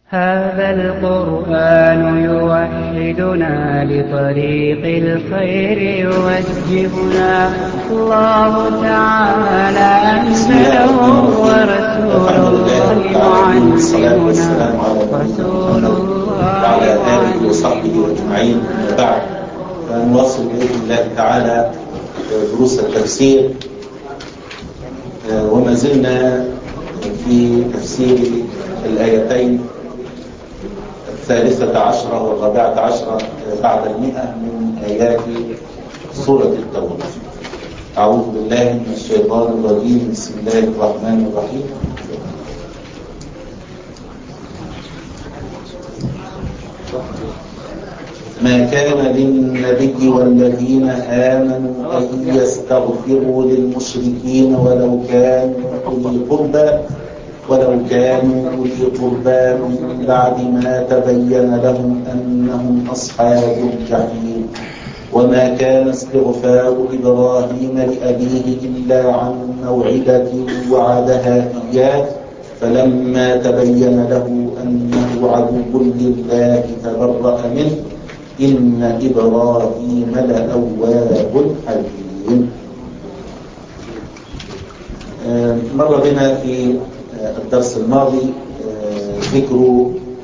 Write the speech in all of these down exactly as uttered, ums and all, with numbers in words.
هذا القرآن يوحدنا لطريق الخير يوجهنا. الله تعالى أنزله ورسول الله معلمنا رسول الله وعلى آله وصحبه أجمعين. بعد فنواصل بإذن الله تعالى دروس التفسير، وما زلنا في تفسير الآيتين الثالثة عشرة والرابعة عشرة بعد المئة من آيات سورة التوبة. أعوذ بالله من الشيطان الرجيم. بسم الله الرحمن الرحيم. ما كان للنبي والذين آمنوا أن يستغفروا للمشركين ولو كانوا أولي قربى ولو كانوا أولي قربى من بعد ما تبين لهم أنهم أصحاب الجحيم. وما كان استغفار إبراهيم لأبيه إلا عن موعدة وعدها إياه فلما تبين له أنه عدو لله تبرأ منه إن إبراهيم لأواب حليم. مر بنا في الدرس الماضي ذكر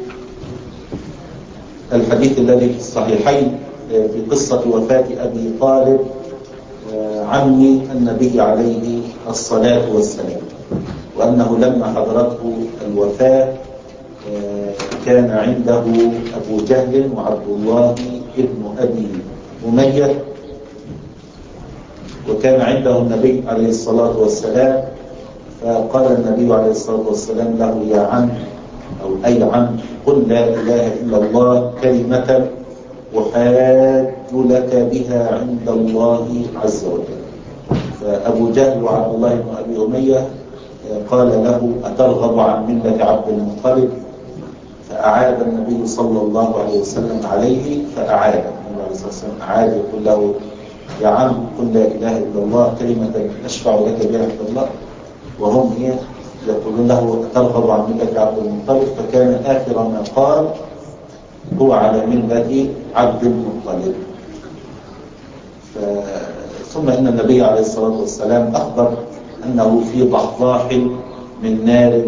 الحديث الذي في الصحيحين في قصة وفاة أبي طالب عم النبي عليه الصلاة والسلام، وأنه لما حضرته الوفاة كان عنده أبو جهل وعبد الله ابن أبي أمية، وكان عنده النبي عليه الصلاة والسلام، فقال النبي عليه الصلاة والسلام له: يا عم أو أي عم، قل لا إله إلا الله كلمة أحاج لك بها عند الله عز وجل. فأبو جهل وعبد الله بن أبي أمية قال له: أترغب عن ملة عبد المطلب؟ فأعاد النبي صلى الله عليه وسلم عليه، فأعاد النبي عليه الصلاة والسلام أعاد يقول له: يا عم قل لا إله إلا الله كلمة أشفع لك بها عند الله. وهم إيه يقولون له: أترغب عن ملة عبد المطلب؟ فكان آخر ما قال: هو على ملة عبد المطلب. ثم إن النبي عليه الصلاة والسلام أخبر أنه في ضحضاح من نار،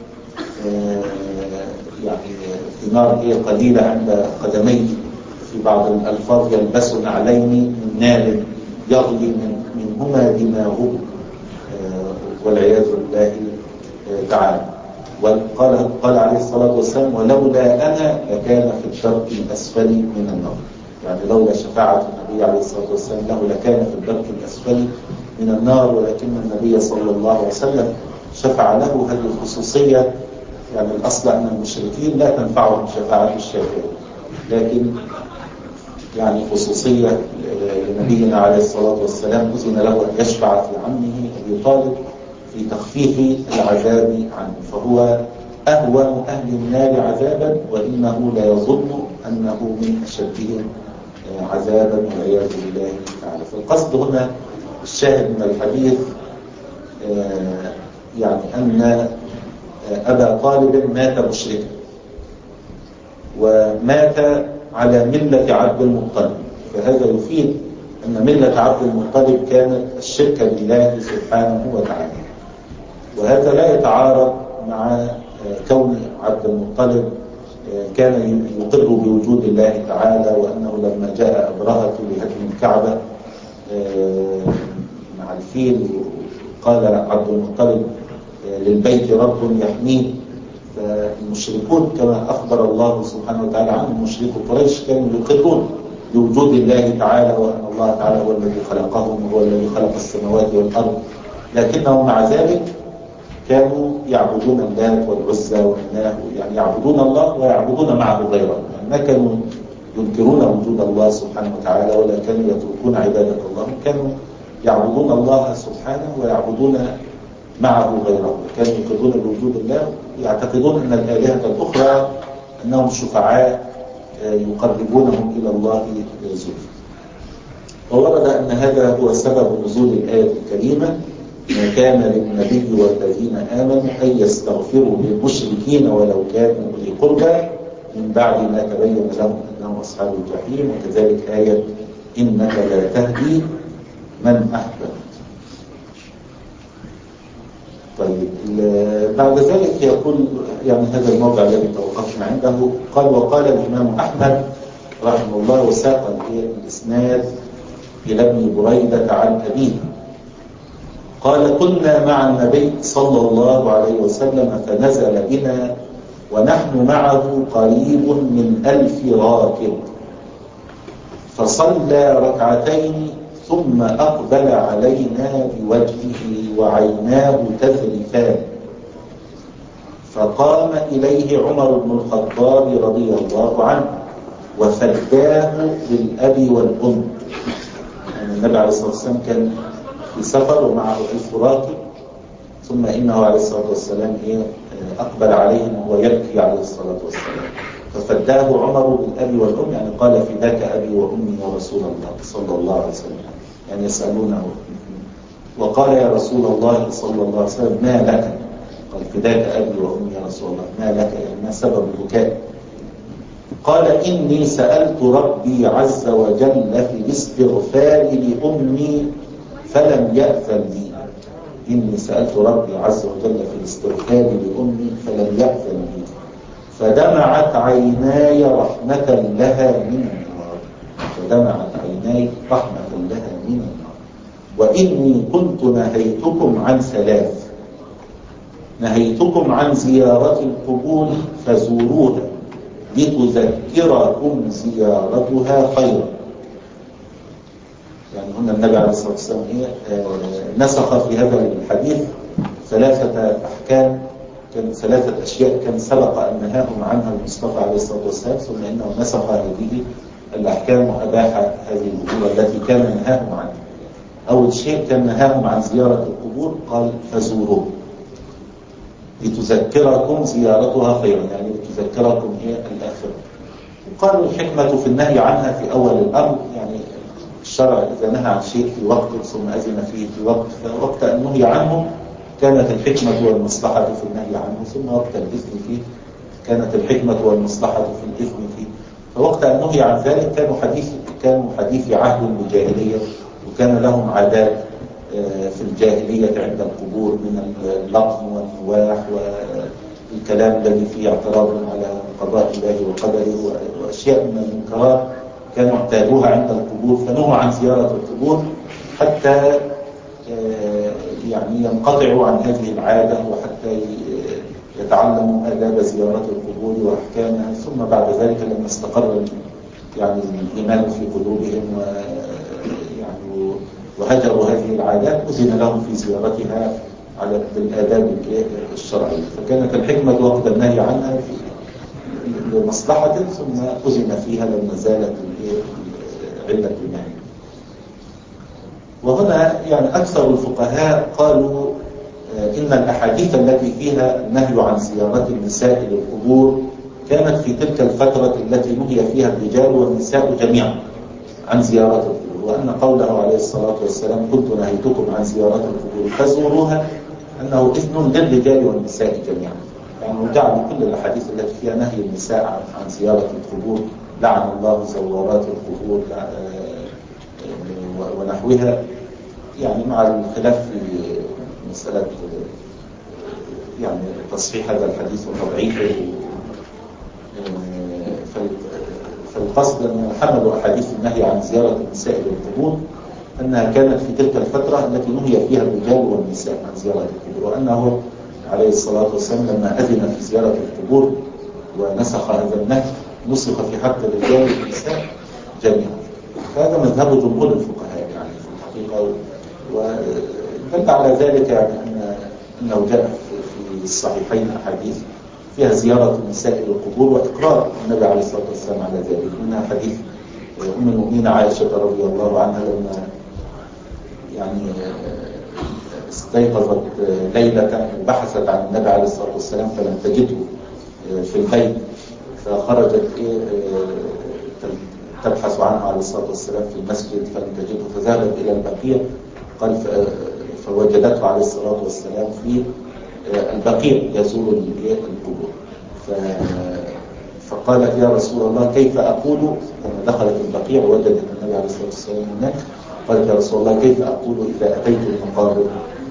يعني في نار هي قليلة عند قدميه، في بعض الألفاظ يلبس نعلين من نار يغلي من منهما دماغه والعياذ بالله تعالى. وقال قال عليه الصلاة والسلام: ولولا أنا لكان في الدرك الأسفل من النار. يعني لولا شفاعة النبي عليه الصلاة والسلام له لكان في الدرك الأسفل من النار، ولكن النبي صلى الله عليه وسلم شفع له. هذه الخصوصية، يعني الأصل أن المشركين لا تنفعهم شفاعة الشافعين، لكن يعني خصوصية لنبينا عليه الصلاة والسلام أذن له أن يشفع في عمه أبي طالب في تخفيف العذاب عنه، فهو أهون أهل النار عذابا، وإنه لا يظن أنه من أشدهم عذابا والعياذ بالله تعالى. فالقصد هنا الشاهد من الحديث يعني أن أبا طالب مات مشركا، ومات على ملة عبد المطلب، فهذا يفيد أن ملة عبد المطلب كانت الشرك بالله سبحانه وتعالى. وهذا لا يتعارض مع كون عبد المطلب كان يقر بوجود الله تعالى، وأنه لما جاء أبرهة لهدم الكعبة مع الفيل قال عبد المطلب: للبيت رب يحميه. فالمشركون كما أخبر الله سبحانه وتعالى عنهم مشركو قريش كانوا يقرون بوجود الله تعالى، وأن الله تعالى هو الذي خلقهم وهو الذي خلق السماوات والأرض، لكنهم مع ذلك كانوا يعبدون اللات والعزى والمناه، يعني يعبدون الله ويعبدون معه غيره، يعني ما كانوا ينكرون وجود الله سبحانه وتعالى ولا كانوا يتركون عبادة الله، كانوا يعبدون الله سبحانه ويعبدون معه غيره، كانوا يقرون بوجود الله، يعتقدون أن الآلهة الأخرى أنهم شفعاء يقربونهم إلى الله زلفى. وورد أن هذا هو سبب نزول الآية الكريمة: ما كان للنبي والذين آمنوا أن يستغفروا للمشركين ولو كانوا أولي القربى من بعد ما تبين لهم أنهم أصحاب الجحيم، وكذلك آية إنك لا تهدي من أحببت. طيب بعد ذلك يقول يعني هذا الموضع الذي توقفنا عنده، قال وقال الإمام أحمد رحمه الله وساق الإسناد إلى ابن بريدة عن أبيه قال كنا مع النبي صلى الله عليه وسلم فنزل بنا ونحن معه قريب من ألف راكب، فصلى ركعتين ثم أقبل علينا بوجهه وعيناه تذرفان، فقام إليه عمر بن الخطاب رضي الله عنه وفداه بالأب والأم. يعني النبي عليه الصلاة والسلام كان في سفر ومعه ألف راكب، ثم إنه عليه الصلاة والسلام أقبل عليهم وهو يبكي عليه الصلاة والسلام، ففداه عمر بالأب والأم، يعني قال فداك أبي وأمي يا رسول الله صلى الله عليه وسلم، يعني يسألونه وقال يا رسول الله صلى الله عليه وسلم ما لك؟ قال فداك أبي وأمي يا رسول الله، ما لك يعني ما سبب البكاء؟ قال إني سألت ربي عز وجل في الاستغفار لأمي فلم يأذن لي. إني سألت ربي عز وجل في الاستغفار لأمي فلم يأذن لي، فدمعت عيناي رحمة لها من النار، فدمعت عيناي رحمة لها من النار. وإني كنت نهيتكم عن ثلاث، نهيتكم عن زيارة القبور فزوروها لتذكركم زيارتها خيرا. يعني هنا النبي عليه الصلاة والسلام نسخ في هذا الحديث ثلاثة أحكام، كان ثلاثة أشياء كان سبق أن نهاهم عنها المصطفى عليه الصلاة والسلام، ثم إنه نسخ هذه الأحكام وأباح هذه الأمور التي كان نهاهم عنها. أول شيء كان نهاهم عن زيارة القبور، قال فزوروه لتذكركم زيارتها خيرا، يعني لتذكركم هي الآخرة. وقالوا الحكمة في النهي عنها في أول الأمر، يعني الشرع إذا نهى عن شيء في وقت ثم أذن فيه في وقت، فوقت أن نهي عنه كانت الحكمة والمصلحة في النهي عنه، ثم وقت الإذن فيه كانت الحكمة والمصلحة في الإذن فيه. فوقت أن نهي عن ذلك كانوا حديث كانوا حديث عهد بالجاهلية، وكان لهم عادات في الجاهلية عند القبور من اللطم والنواح والكلام الذي فيه اعتراض على قضاء الله وقدره وأشياء من المنكرات كانوا اعتادوها عند القبور، فنهوا عن زيارة القبور حتى يعني ينقطعوا عن هذه العادة وحتى يتعلموا آداب زيارة القبور وأحكامها. ثم بعد ذلك لما استقر يعني الإيمان في قلوبهم ويعني وهجروا هذه العادات أذن لهم في زيارتها على بالآداب الشرعية. فكانت الحكمة وقت النهي عنها لمصلحة، ثم أذن فيها لما زالت علة النهي. وهنا يعني أكثر الفقهاء قالوا إن الأحاديث التي فيها النهي عن زيارة النساء للقبور كانت في تلك الفترة التي نهي فيها الرجال والنساء جميعا عن زيارة القبور، وأن قوله عليه الصلاة والسلام كنت نهيتكم عن زيارة القبور فزوروها أنه إذن للرجال والنساء جميعا. يعني جعل كل الأحاديث التي فيها نهي النساء عن زيارة القبور لعن الله زوارات القبور ونحوها، يعني مع الخلاف في مسألة يعني تصحيح هذا الحديث وتضعيفه. فالقصد أن حملوا أحاديث النهي عن زيارة النساء للقبور أنها كانت في تلك الفترة التي نهي فيها الرجال والنساء عن زيارة القبور، وأنه عليه الصلاة والسلام لما أذن في زيارة القبور ونسخ هذا النهي نسخ في حق الرجال والنساء جميعا. هذا مذهب جمهور الفقهاء يعني في الحقيقة، ودل على ذلك يعني أن أنه جاء في الصحيحين أحاديث فيها زيارة النساء للقبور وإقرار النبي عليه الصلاة والسلام على ذلك. منها حديث أم المؤمنين عائشة رضي الله عنها لما يعني استيقظت ليلة وبحثت عن النبي عليه الصلاة والسلام فلم تجده في البيت، فخرجت تبحث عنه عليه الصلاة والسلام في المسجد فلم تجده، فذهبت إلى البقيع قال فوجدته عليه الصلاة والسلام في البقيع يزور القبور. فقالت يا رسول الله كيف أقول، لما دخلت البقيع وجدت النبي عليه الصلاة والسلام هناك، قالت يا رسول الله كيف أقول إذا أتيت المقابر.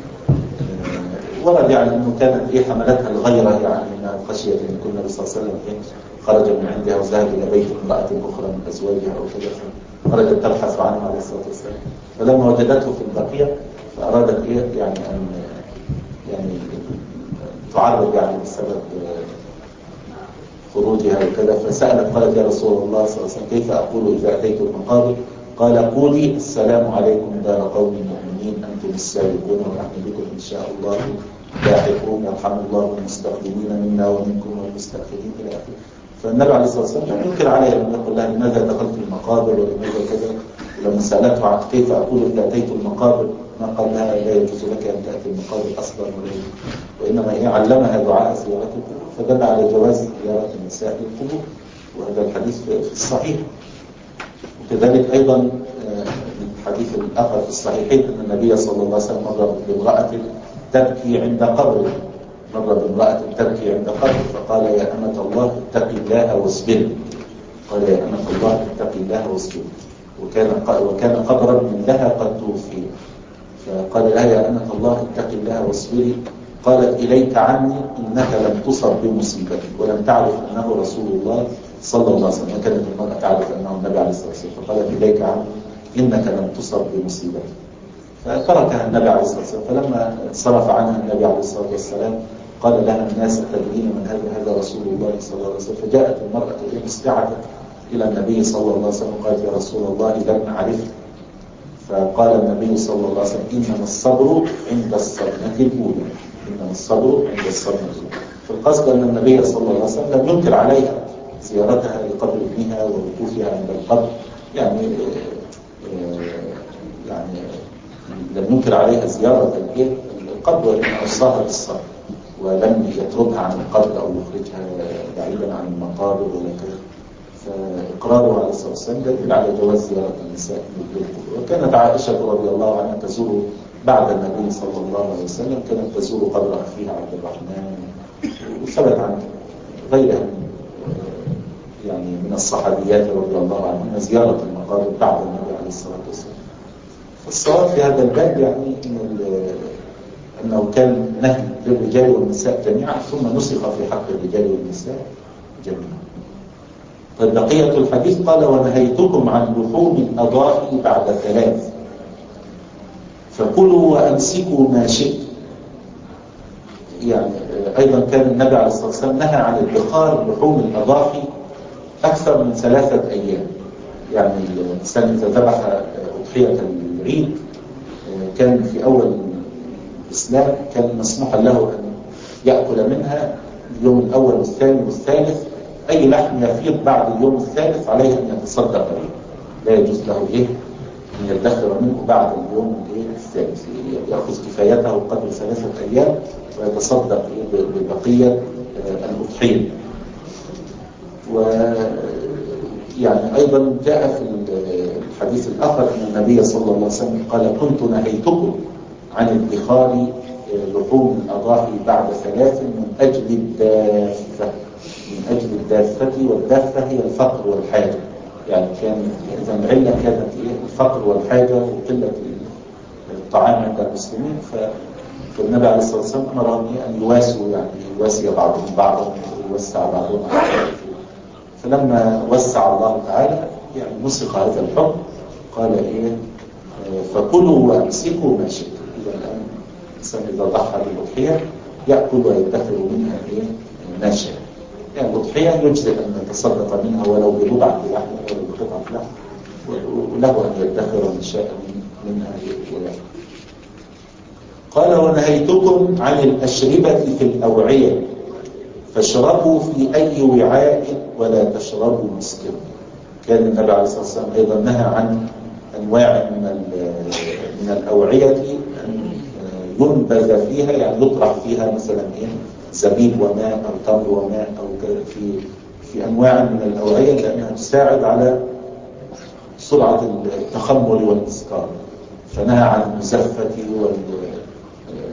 ورد يعني أنه كانت إيه حملتها الغيرة، يعني أنها خشيت أن يكون النبي صلى الله عليه وسلم خرج من عندها وذهب إلى بيت امرأة أخرى من أزواجها أو كذا، خرجت تبحث عنه عليه الصلاة والسلام. فلما وجدته في البقيع فأرادت إيه يعني أن يعني تعرض يعني بسبب خروجها وكذا، فسألت قالت يا رسول الله صلى الله عليه وسلم كيف أقول إذا أتيت المقابر؟ قال قولي السلام عليكم دار قوم مؤمنين أنتم السابقون ونحن بكم إن شاء الله لاحقون، يرحم الله المستقدمين منا ومنكم والمستأخرين إلى آخره. فالنبي عليه الصلاة والسلام لم ينكر عليها، لم يقل لها لماذا دخلت المقابر ولماذا كذا. ولما سألته عن كيف أقول إذا أتيت المقابر ما قال لها لا يجوز لك أن تأتي المقابر أصلا، وإنما إيه علمها دعاء زيارة القبور، فدل على جواز زيارة النساء للقبور، وهذا الحديث في الصحيح. وكذلك أيضا من الحديث الآخر في الصحيحين أن النبي صلى الله عليه وسلم مر بامرأة تبكي عند قبره، مر بامرأة تبكي عند قبره فقال يا أمة الله اتقي الله واصبري، قال يا أمة الله اتقي الله واصبري، وكان وكان قبرا من لها قد توفي، فقال لها يا أمة الله اتقي الله واصبري، قالت إليك عني إنك لم تصب بمصيبتي، ولم تعرف أنه رسول الله صلى الله عليه وسلم، وكانت المرأة تعرف أنه النبي عليه الصلاة والسلام، فقالت إليك عني إنك لم تصب بمصيبتي، فتركها النبي عليه الصلاة والسلام. فلما صرف عنها النبي عليه الصلاة والسلام قال لها الناس تدرين من هذا؟ هذا رسول الله صلى الله عليه وسلم. فجاءت المرأة مسرعة إلى النبي صلى الله عليه وسلم قالت يا رسول الله لم أعرف. فقال النبي صلى الله عليه وسلم إنما الصبر عند الصدمة الأولى، إنما الصبر عند الصدمة الأولى. فالقصد أن النبي صلى الله عليه وسلم لم ينكر عليها زيارتها لقبر ابنها ووقوفها عند القبر، يعني يعني لم ينكر عليها زيارة القبر، وإن أوصاها بالصبر ولم يتركها عن القبر أو يخرجها بعيدا عن المقابر ولا كذا. فإقراره عليه الصلاة والسلام دليل على جواز زيارة النساء للقبور. وكانت عائشة رضي الله عنها تزور بعد النبي صلى الله عليه وسلم، كانت تزور قبر أخيها عبد الرحمن، وثبت عن غيرها يعني من الصحابيات رضي الله عنهم زيارة المقابر بعد النبي عليه الصلاة والسلام. فالصواب في هذا الباب يعني أنه كان نهي للرجال والنساء جميعا، ثم نسخ في حق الرجال والنساء جميعا. طيب بقية الحديث قال ونهيتكم عن لحوم الأضاحي بعد ثلاث فكلوا وأمسكوا ما شئتم. يعني أيضا كان النبي عليه الصلاة والسلام نهى عن ادخار لحوم الأضاحي أكثر من ثلاثة أيام. يعني الإنسان إذا ذبح أضحية العيد كان في أول الإسلام كان مسموحا له أن يأكل منها اليوم الأول والثاني والثالث، أي لحم يفيض بعد اليوم الثالث عليه أن يتصدق به، لا يجوز له إيه أن يدخر منه بعد اليوم الثالث، يأخذ كفايته قدر ثلاثة أيام ويتصدق ببقية الأضحية. ويعني أيضا جاء في الحديث الآخر أن النبي صلى الله عليه وسلم قال كنت نهيتكم عن ادخار لحوم الأضاحي بعد ثلاث من أجل الدافة، من أجل الدافة، والدافة هي الفقر والحاجة. يعني كان إذا العلة كانت الفقر والحاجة وقلة الطعام عند المسلمين، فالنبي عليه الصلاة والسلام أمرهم أن يواسوا، يعني يواسي بعضهم بعضهم ويوسع بعضهم على بعض. فلما وسع الله تعالى يعني نسخ هذا الحكم، قال إيه فكلوا وأمسكوا ما شئتم. إذا الآن الإنسان إذا ضحى بالأضحية يأكل ويدخر منها إيه ما شاء. يعني الأضحية يجزئ أن يتصدق منها ولو بربعة لحم ولو بقطعة لحم، وله أن يدخر من شاء منها ويأكل. قال ونهيتكم عن الأشربة في الأوعية فاشربوا في أي وعاء ولا تشربوا مسكرا. كان النبي عليه الصلاة والسلام أيضا نهى عن أنواع من من الأوعية أن ينبذ فيها، يعني يطرح فيها مثلا إيه زبيب وماء أو تمر وماء أو في في أنواع من الأوعية، لأنها تساعد على سرعة التخمر والإسكار. فنهى عن المزفة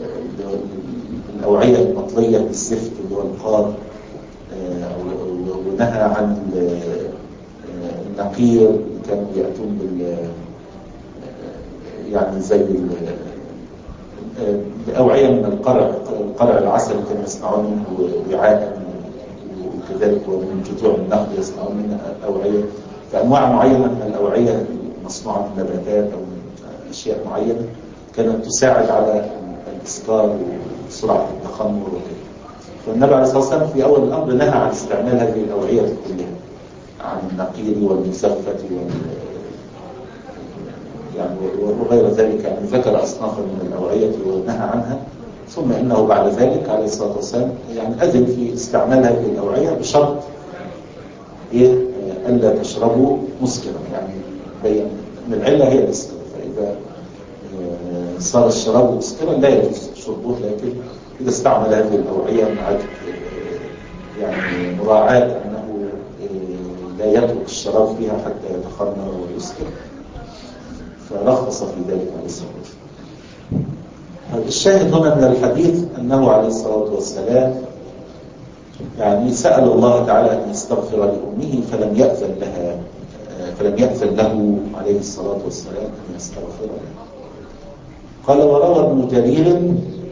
والأوعية المطلية بالزفت اللي هو القار ونهى عن النقير اللي كانوا يأتون بال يعني زي بأوعية من القرع القرع العسل كانوا يصنعون منه وعاء، وكذلك ومن جذوع النخل يصنعون منه أوعية. فأنواع معينة من الأوعية المصنوعة من نباتات أو من أشياء معينة كانت تساعد على الإسكار وسرعة التخمر وكذا. فالنبي عليه الصلاة والسلام في أول الأمر نهى عن استعمال هذه الأوعية كلها، عن النقير والمزفة وال يعني وغير ذلك، يعني ذكر أصنافا من الأوعية ونهى عنها. ثم إنه بعد ذلك عليه الصلاة والسلام يعني أذن في استعمال هذه الأوعية بشرط إيه ألا تشربوا مسكرا، يعني بين من العلة هي الإسكار، فإذا صار الشراب مسكرا لا يجوز شربه. لكن إذا استعمل هذه الأوعية مع يعني مراعاة أنه لا يترك الشراب فيها حتى يتخمر ويسكر فرخص في ذلك عليه الصلاة والسلام. الشاهد هنا من الحديث أنه عليه الصلاة والسلام يعني سأل الله تعالى أن يستغفر لأمه فلم يأذن لها، فلم يأذن له عليه الصلاة والسلام أن يستغفر لها. قال وروى ابن جرير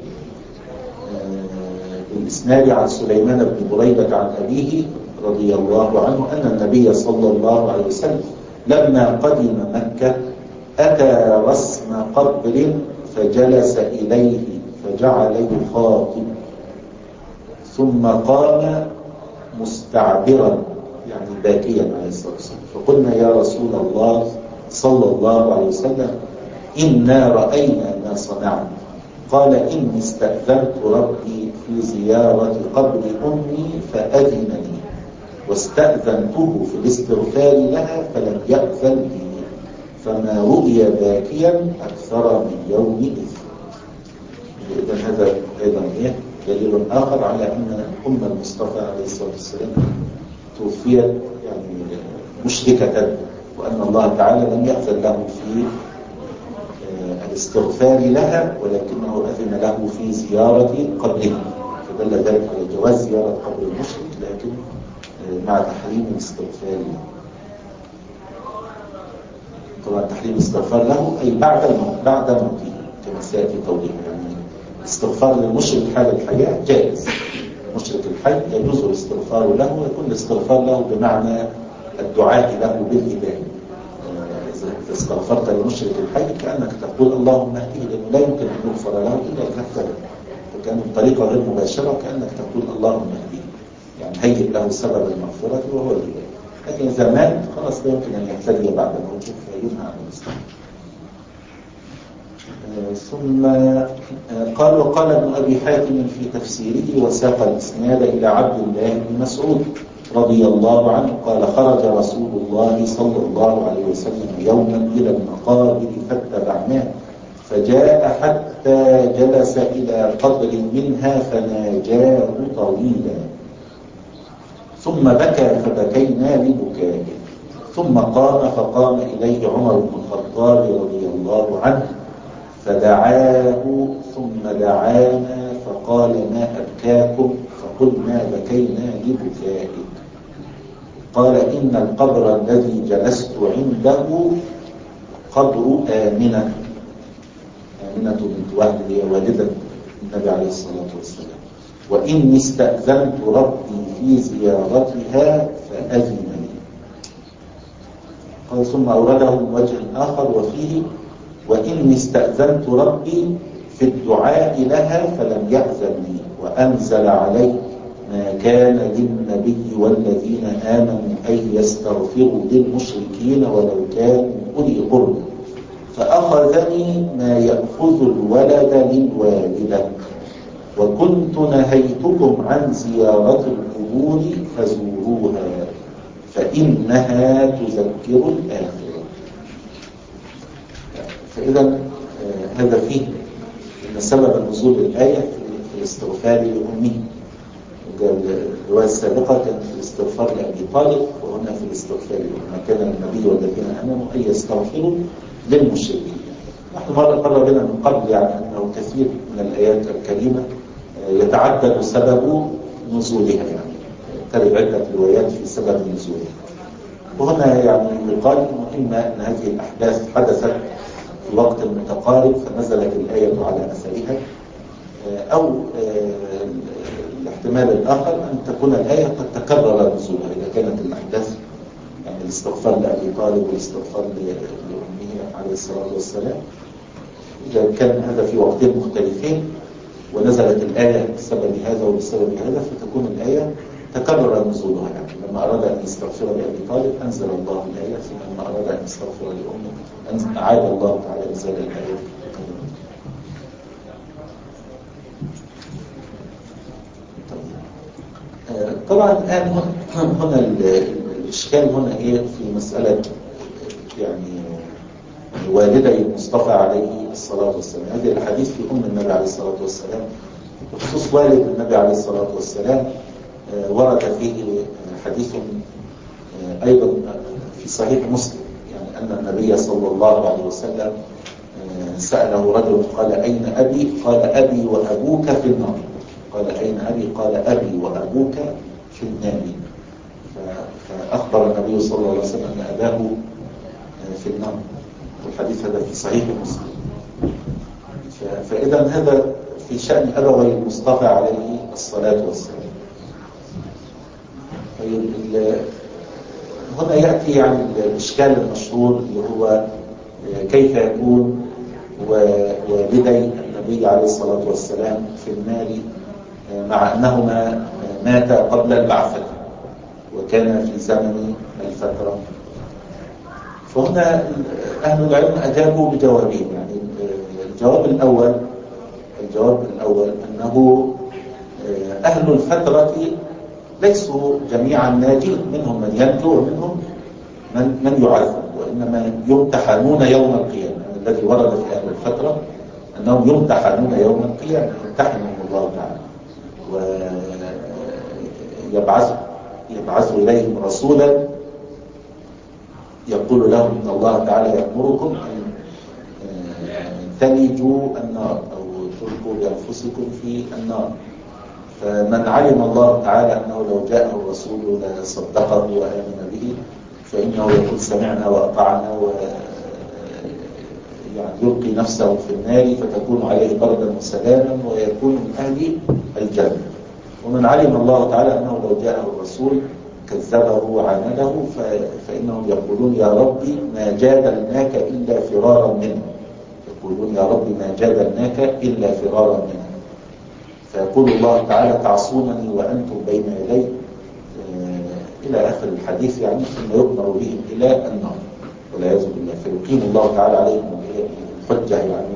بالإسناد عن سليمان بن بريدة عن أبيه رضي الله عنه أن النبي صلى الله عليه وسلم لما قدم مكة أتى رسم قبر فجلس إليه فجعل يخاطب، ثم قام مستعبرا يعني باكيا عليه الصلاة والسلام. فقلنا يا رسول الله صلى الله عليه وسلم إنا رأينا ما صنعنا. قال إني استأذنت ربي في زيارة قبر أمي فأذن لي، واستأذنته في الاستغفار لها فلم يأذن لي، فما رؤي باكيا أكثر من يومئذ. إذن هذا أيضا إيه دليل آخر على أن أم المصطفى عليه الصلاة والسلام توفيت يعني مشركة، وأن الله تعالى لم يأذن له في الاستغفار لها ولكنه أذن له في زيارة قبرها، فدل ذلك على جواز زيارة قبر المشرك لكن مع تحريم الاستغفار له. طبعا تحريم الاستغفار له أي بعد الموت بعد موته كما سيأتي توضيحه. يعني الاستغفار للمشرك حال الحياة جائز، المشرك الحي يجوز الاستغفار له، ويكون الاستغفار له بمعنى الدعاء له بالهداية. إذا استغفرت للمشرك الحي كأنك تقول اللهم اهديه، لأنه لا يمكن أن يغفر له إلا إذا اهتدى، فكان بطريقة غير مباشرة كأنك تقول اللهم اهديه، يعني هيئ له سبب المغفرة وهو الهداية. لكن إذا مات خلاص لا يمكن أن يهتدي بعد موته فينهى عن الاستغفار. ثم قال وقال ابن أبي حاتم في تفسيره وساق الإسناد إلى عبد الله بن مسعود رضي الله عنه قال خرج رسول الله صلى الله عليه وسلم يوما إلى المقابر فاتبعناه، فجاء حتى جلس إلى قبر منها فناجاه طويلا، ثم بكى فبكينا لبكائه، ثم قام فقام إليه عمر بن الخطاب رضي الله عنه فدعاه ثم دعانا فقال ما أبكاكم؟ فقلنا بكينا لبكائك. قال إن القبر الذي جلست عنده قبر آمنة، آمنة بنت وهب هي والدة النبي عليه الصلاة والسلام، وإني استأذنت ربي في زيارتها فأذن لي. قال ثم أورده من وجه آخر وفيه وإني استأذنت ربي في الدعاء لها فلم يأذن لي، وأنزل عليه ما كان للنبي والذين آمنوا أن يستغفروا للمشركين ولو كانوا أولي قربى، فأخذني ما يأخذ الولد للوالدة، وكنت نهيتكم عن زيارة القبور فزوروها فإنها تذكر الآخرة. فإذا آه هذا فيه أن سبب نزول الآية في الاستغفار لأمه. الرواية السابقة كانت في الاستغفار لأبي طالب، وهنا في الاستغفار لأمه. كان النبي والذين آمنوا أن يستغفروا للمشركين. نحن مرة قرر بنا من قبل يعني أنه كثير من الآيات الكريمة يتعدد سبب نزولها، يعني ترد عدة روايات في سبب نزوله. وهنا يعني يقال مهم أن هذه الأحداث حدثت في وقت متقارب فنزلت الآية على أثرها، أو الاحتمال الآخر أن تكون الآية قد تكرر نزولها إذا كانت الأحداث يعني الاستغفار لأبي طالب والاستغفار لأمه عليه الصلاة والسلام، إذا كان هذا في وقتين مختلفين ونزلت الآية بسبب هذا وبسبب هذا فتكون الآية تكرر نزولها. يعني لما أراد أن يستغفر لأبي طالب أنزل الله الآية، ثم لما أراد أن يستغفر لأمه أعاد الله تعالى إنزال الآية. طبعا الآن هنا الإشكال هنا إيه في مسألة يعني والدي المصطفى عليه الصلاة والسلام. هذه الحديث في أم النبي عليه الصلاة والسلام بخصوص والد النبي عليه الصلاة والسلام ورد فيه حديث أيضا في صحيح مسلم، يعني أن النبي صلى الله عليه وسلم سأله رجل قال أين أبي؟ قال أبي وأبوك في النار. قال أين أبي؟ قال أبي وأبوك في النار. فأخبر النبي صلى الله عليه وسلم أن أباه في النار، والحديث هذا في صحيح مسلم. فإذا هذا في شأن أبوي المصطفى عليه الصلاة والسلام. هنا يأتي يعني الإشكال المشهور اللي هو كيف يكون والدي النبي عليه الصلاة والسلام في النار مع أنهما ماتا قبل البعثة وكان في زمن الفترة. فهنا أهل العلم أجابوا بجوابين. يعني الجواب الأول الجواب الأول أنه أهل الفترة ليسوا جميعا ناجين، منهم من ينجو ومنهم من من يعذب، وإنما يمتحنون يوم القيامة. الذي ورد في أهل الفترة أنهم يمتحنون يوم القيامة، يمتحنهم الله تعالى ويبعث يبعث إليهم رسولا يقول لهم إن الله تعالى يأمركم أن تلجوا النار أو تلقوا بأنفسكم في النار. فمن علم الله تعالى أنه لو جاءه الرسول لصدقه وآمن به فإنه يقول سمعنا وأطعنا و يعني يلقي نفسه في النار فتكون عليه بردا وسلاما ويكون من أهل الجنة. ومن علم الله تعالى أنه لو جاءه الرسول كذبه وعانده فإنهم يقولون يا ربي ما جادلناك إلا فرارا منه. يقولون يا ربي ما جادلناك إلا فرارا منه. فيقول الله تعالى تعصونني وأنتم بين يدي إلى آخر الحديث، يعني ثم يؤمر بهم إلى النار والعياذ بالله. فيقيم الله تعالى عليهم الحجة يعني.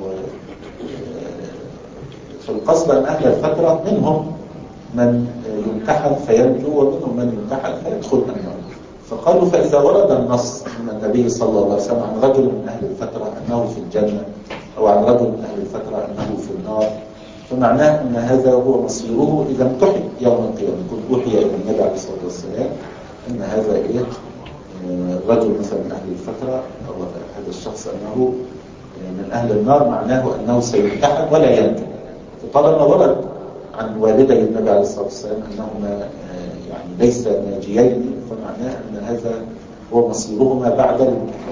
فالقصد أن أهل الفترة منهم من يمتحن فينجو ومنهم من يمتحن فيدخل النار. فقالوا فإذا ورد النص من النبي صلى الله عليه وسلم عن رجل من أهل الفترة أنه في الجنة أو عن رجل من أهل الفترة أنه في النار، فمعناه أن هذا هو مصيره إذا امتحن يوم القيامة. كنت أوحي إلى النبي عليه الصلاة والسلام أن هذا إيه رجل مثلا من أهل الفترة أو هذا الشخص أنه من أهل النار، معناه أنه سيمتحن ولا ينجو. فطالما ورد عن والدي النبي عليه الصلاة والسلام أنهما يعني ليس ناجيين فمعناه أن هذا هو مصيرهما بعد الامتحان.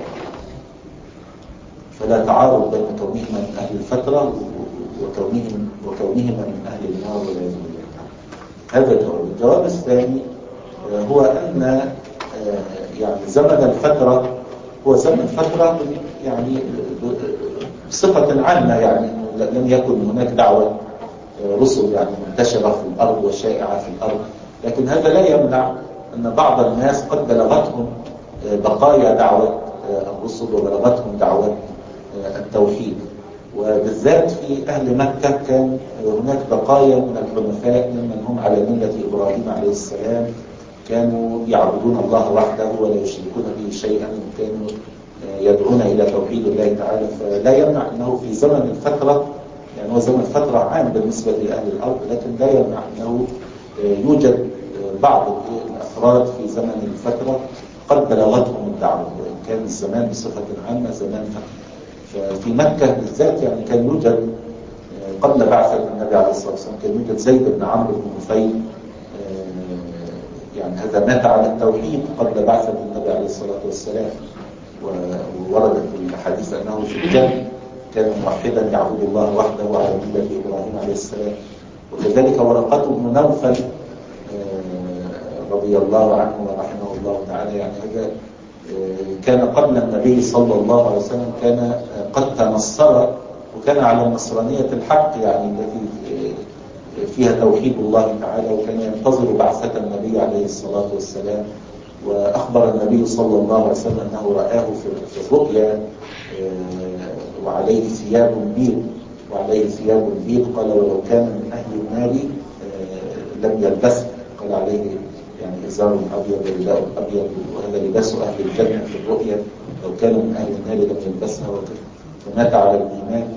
فلا تعارض بين كونهما من أهل الفترة وكونهم وكونهما من أهل النار والعياذ بالله. هذا الجواب. الجواب الثاني هو أن يعني زمن الفترة هو زمن فترة يعني بصفة عامة، يعني لم يكن هناك دعوة رسل يعني منتشرة في الأرض وشائعة في الأرض، لكن هذا لا يمنع أن بعض الناس قد بلغتهم بقايا دعوة الرسل وبلغتهم دعوة التوحيد. وبالذات في أهل مكة كان هناك بقايا من الحنفاء ممن هم على ملة إبراهيم عليه السلام، كانوا يعبدون الله وحده ولا يشركون به شيئا وكانوا يدعون إلى توحيد الله تعالى. فلا يمنع أنه في زمن الفترة، يعني هو زمن فترة عام بالنسبة لأهل الأرض، لكن لا يمنع أنه يوجد بعض الأفراد في زمن الفترة قد بلغتهم الدعوة، وإن كان الزمان بصفة عامة زمان فترة. ففي مكة بالذات يعني كان يوجد قبل بعثة النبي عليه الصلاة والسلام كان يوجد زيد بن عمرو بن نفيل، يعني هذا مات على التوحيد قبل بعثة النبي عليه الصلاة والسلام، ووردت الحديث أنه في الجنة كان موحدا يعبد الله وحده على ملة إبراهيم عليه السلام. وكذلك ورقة بن نوفل رضي الله عنه ورحمه الله تعالى، يعني هذا كان قبل النبي صلى الله عليه وسلم، كان قد تنصر وكان على النصرانية الحق، يعني التي فيها توحيد الله تعالى، وكان ينتظر بعثة النبي عليه الصلاة والسلام. وأخبر النبي صلى الله عليه وسلم أنه رآه في الرؤيا وعليه ثياب بيض وعليه ثياب بيض قال ولو كان من أهل النار لم يلبسه، قال عليه يعني إزار أبيض رداء أبيض، وهذا لباس أهل الجنة في الرؤيا، لو كانوا من أهل النار لم يلبسها وكذا. فمات على الإيمان.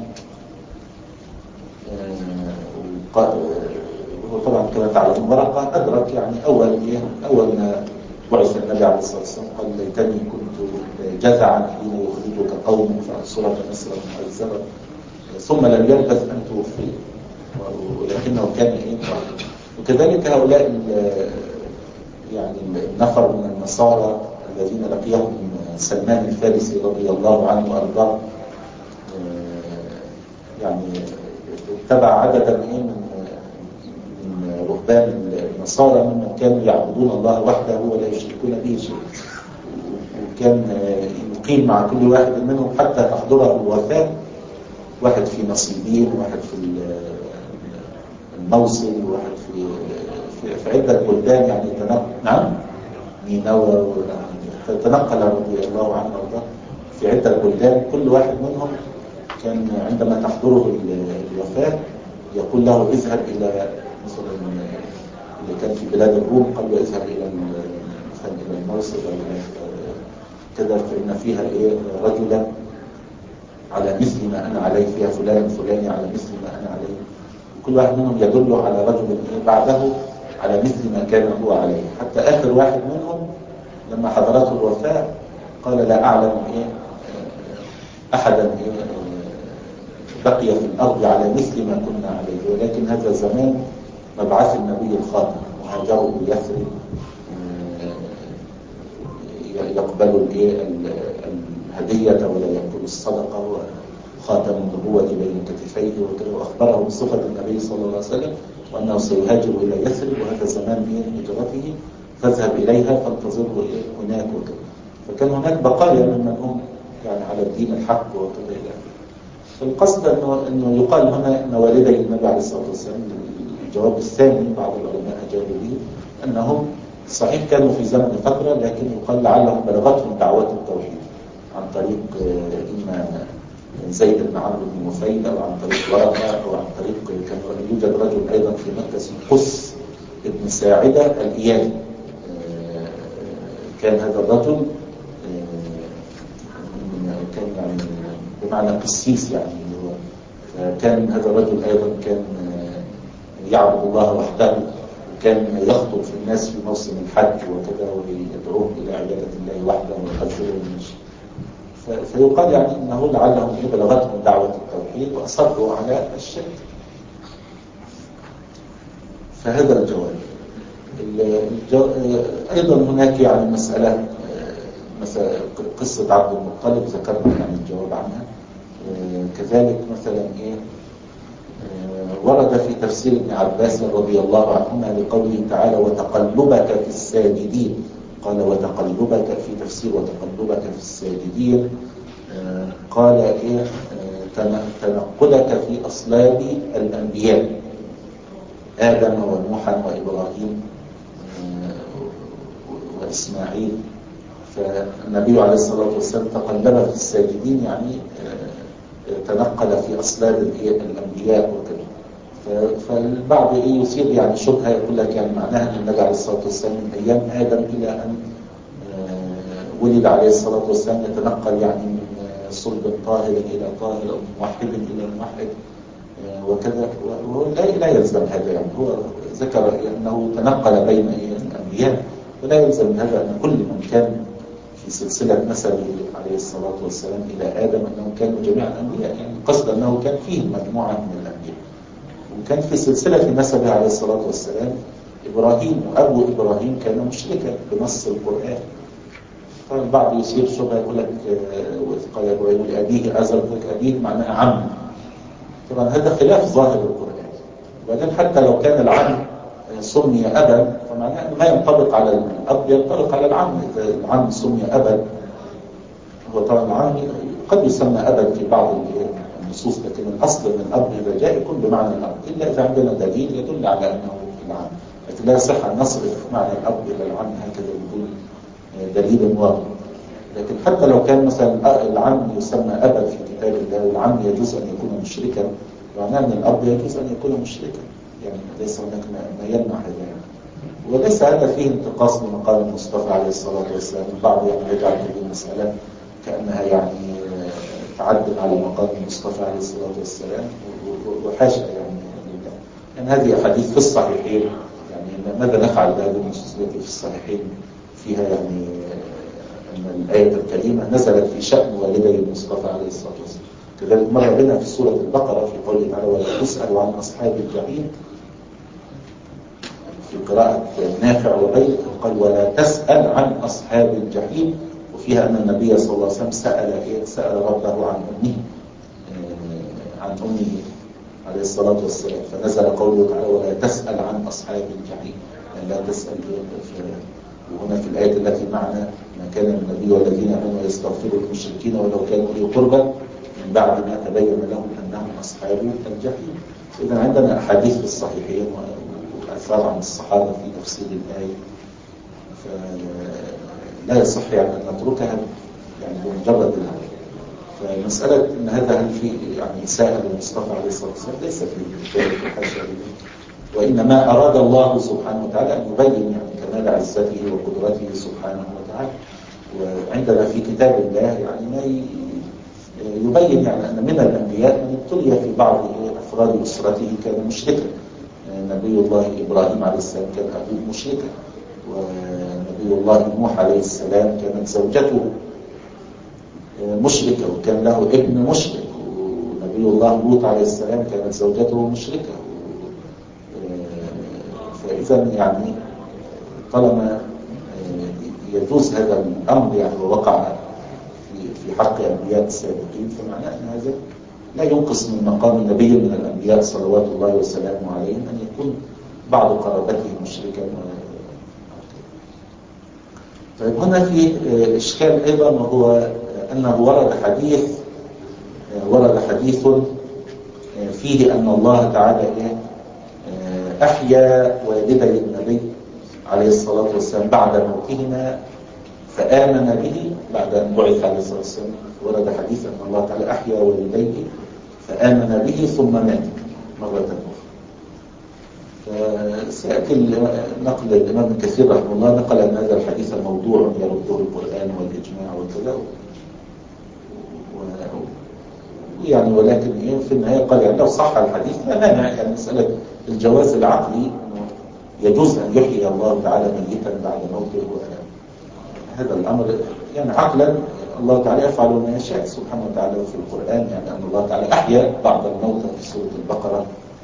وطبعا كما تعلمون ورقة أدرك يعني أول إيه أول ما بعث النبي عليه الصلاة والسلام قال ليتني كنت جزعا حين يخرجك قوم فأنصرك نصرا مؤزرا، ثم لم يلبث أن توفي، ولكنه كان إيه. وكذلك هؤلاء يعني النفر من النصارى الذين لقيهم سلمان الفارسي رضي الله عنه وأرضاه، يعني اتبع عددا من من رهبان النصارى ممن كانوا يعبدون الله وحده ولا يشركون به شيء، وكان يقيم مع كل واحد منهم حتى تحضره الوفاة، واحد في نصيبين وواحد في الموصل وواحد في في, في عدة بلدان، يعني تنقل نعم نينوى، فتنقل رضي الله عنه وارضاه في عدة بلدان. كل واحد منهم كان عندما تحضره الوفاة يقول له اذهب إلى مثلا اللي كان في بلاد الروم، قال له اذهب إلى مثلا إلى الموصل كذا، فإن فيها إيه رجلا على مثل ما أنا عليه، فيها فلان فلاني على مثل ما أنا عليه. كل واحد منهم يدل على رجل إيه بعده على مثل ما كان هو عليه، حتى آخر واحد منهم لما حضرته الوفاة قال لا أعلم إيه أحدا إيه بقي في الأرض على مثل ما كنا عليه، ولكن هذا زمان مبعث النبي الخاتم، وهاجروا بيثرب يقبلوا الهدية ولا يأكلوا الصدقة، وخاتم النبوة بين كتفيه وكذا. وأخبره بصفة النبي صلى الله عليه وسلم وأنه سيهاجر إلى يثرب وهذا زمان من هجرته، فاذهب إليها فانتظره هناك وكذا. فكان هناك بقايا ممن هم يعني على الدين الحق وكذا. فالقصد أنه, إنه يقال هنا أن والدي النبي عليه الصلاة والسلام، الجواب الثاني بعض العلماء أجابوا به أنهم صحيح كانوا في زمن فترة، لكن يقال لعلهم بلغتهم دعوات التوحيد عن طريق إما زيد بن عمرو بن نفيل أو عن طريق ورقة أو عن طريق، كان يوجد رجل أيضا في مكة اسمه قس ابن ساعدة الإيادي، كان هذا الرجل كان يعني بمعنى قسيس، يعني كان هذا الرجل أيضا كان يعبد الله وحده، وكان يخطب في الناس في موسم الحج وكذا ويدعوهم إلى عبادة الله وحده ويحذرهم من الشرك. فيقال يعني أنه لعلهم بلغتهم دعوة التوحيد وأصروا على الشرك. فهذا الجواب. الجو... أيضا هناك يعني مسألة مثلا قصة عبد المطلب ذكرنا يعني الجواب عنها. كذلك مثلا إيه ورد في تفسير ابن عباس رضي الله عنهما لقوله تعالى وتقلبك في الساجدين، قال وتقلبك في تفسير وتقلبك في الساجدين، قال إيه تنقلك في أصلاب الأنبياء آدم ونوحا وإبراهيم وإسماعيل. فالنبي عليه الصلاة والسلام تقلب في الساجدين، يعني تنقل في أصلاب الأنبياء وكذا. فالبعض إيه يصير يعني شبهة، يقول لك يعني معناها أن النبي عليه الصلاة والسلام من أيام آدم إلى أن ولد عليه الصلاة والسلام يتنقل يعني من صلب طاهر إلى طاهر أو موحد إلى موحد وكذا، ولا لا يلزم هذا. يعني هو ذكر أنه تنقل بين الأنبياء، ولا يلزم هذا أن كل من كان في سلسلة نسبه عليه الصلاة والسلام إلى آدم أنهم كانوا جميعا أنبياء، يعني قصد أنه كان فيه مجموعة من الأنبياء، وكان في سلسلة نسبه عليه الصلاة والسلام إبراهيم وأبو إبراهيم كان مشركا بنص القرآن. طبعا البعض يصير شبه يقول لك وإذ قال إبراهيم لأبيه آزر، يقول لك أبيه معناها عم. طبعا هذا خلاف ظاهر القرآن. وبعدين حتى لو كان العم سمي أبا فمعناه ما ينطبق على الأب ينطبق على العم. إذا العم سمي أبا، هو طبعا العم قد يسمى أبا في بعض النصوص، لكن الأصل من الأب إذا جاء يكون بمعنى الأب، إلا إذا عندنا دليل يدل على أنه العم. لكن لا يصح أن نصرف معنى الأب إلى العم هكذا بدون دليل واضح. لكن حتى لو كان مثلا العم يسمى أبا في كتاب الله، والعم يجوز أن يكون مشركا، معناه أن الأب يجوز أن يكون مشركا، يعني ليس هناك ما يمنع هذا يعني. وليس هذا فيه انتقاص من مقام المصطفى عليه الصلاة والسلام. البعض يعني يجعل هذه المسألة كأنها يعني تعدل على مقام المصطفى عليه الصلاة والسلام، وحاشا يعني لله. يعني هذه أحاديث في الصحيحين، يعني ماذا نفعل بهذه النصوص التي في الصحيحين فيها يعني أن الآية الكريمة نزلت في شأن والدي المصطفى عليه الصلاة والسلام. كذلك مر بنا في سورة البقرة في قوله تعالى ولا تسأل عن أصحاب الجحيم، في قراءة نافع وغيره قال ولا تسأل عن أصحاب الجحيم، وفيها أن النبي صلى الله عليه وسلم سأل إيه؟ سأل ربه عن أمه عن أمه عليه الصلاة والسلام، فنزل قوله تعالى ولا تسأل عن أصحاب الجحيم، يعني لا تسأل. وهنا في الآية التي معنا ما كان النبي والذين آمنوا يستغفروا للمشركين ولو كانوا أولي قربى من بعد ما تبين لهم أنهم أصحاب الجحيم. إذا عندنا أحاديث في الصحيحين وأثار عن الصحابة في تفسير الآية، فلا يصح يعني أن نتركها يعني بمجرد الهوى. فمسألة أن هذا هل في يعني سائل المصطفى عليه الصلاة والسلام ليس في ذلك الحاشا، وإنما أراد الله سبحانه وتعالى أن يبين يعني كمال عزته وقدرته سبحانه وتعالى. وعندنا في كتاب الله يعني ما يبين يعني أن من الأنبياء من ابتلي في بعض أفراد أسرته كان مشركا. نبي الله إبراهيم عليه السلام كان أبوه مشركا، ونبي الله نوح عليه السلام كانت زوجته مشركة وكان له ابن مشرك، ونبي الله لوط عليه السلام كانت زوجته مشركة. فإذا يعني طالما يجوز هذا الأمر يعني ووقع في حق أنبياء السابقين، فمعناه أن هذا لا ينقص من مقام نبي من الأنبياء صلوات الله وسلامه عليهم أن يكون بعض قرابته مشركا. طيب هنا في إشكال أيضا، وهو أنه ورد حديث ورد حديث فيه أن الله تعالى أحيا والدي النبي عليه الصلاة والسلام بعد موتهما فآمن به بعد أن بعث عليه الصلاة والسلام. ورد حديث أن الله تعالى أحيا والديه فآمن به ثم مات مرة أخرى. فسيأتي نقل الإمام ابن كثير رحمه الله نقل أن هذا الحديث موضوع يرده القرآن والإجماع وكذا، يعني ولكن في النهاية قال يعني لو صح الحديث لا مانع، يعني مسألة الجواز العقلي يجوز أن يحيي الله تعالى ميتا بعد موته. هذا الأمر يعني عقلا الله تعالى يفعل ما يشاء سبحانه وتعالى في القرآن، يعني أن الله تعالى أحيا بعض الموتى في سورة البقرة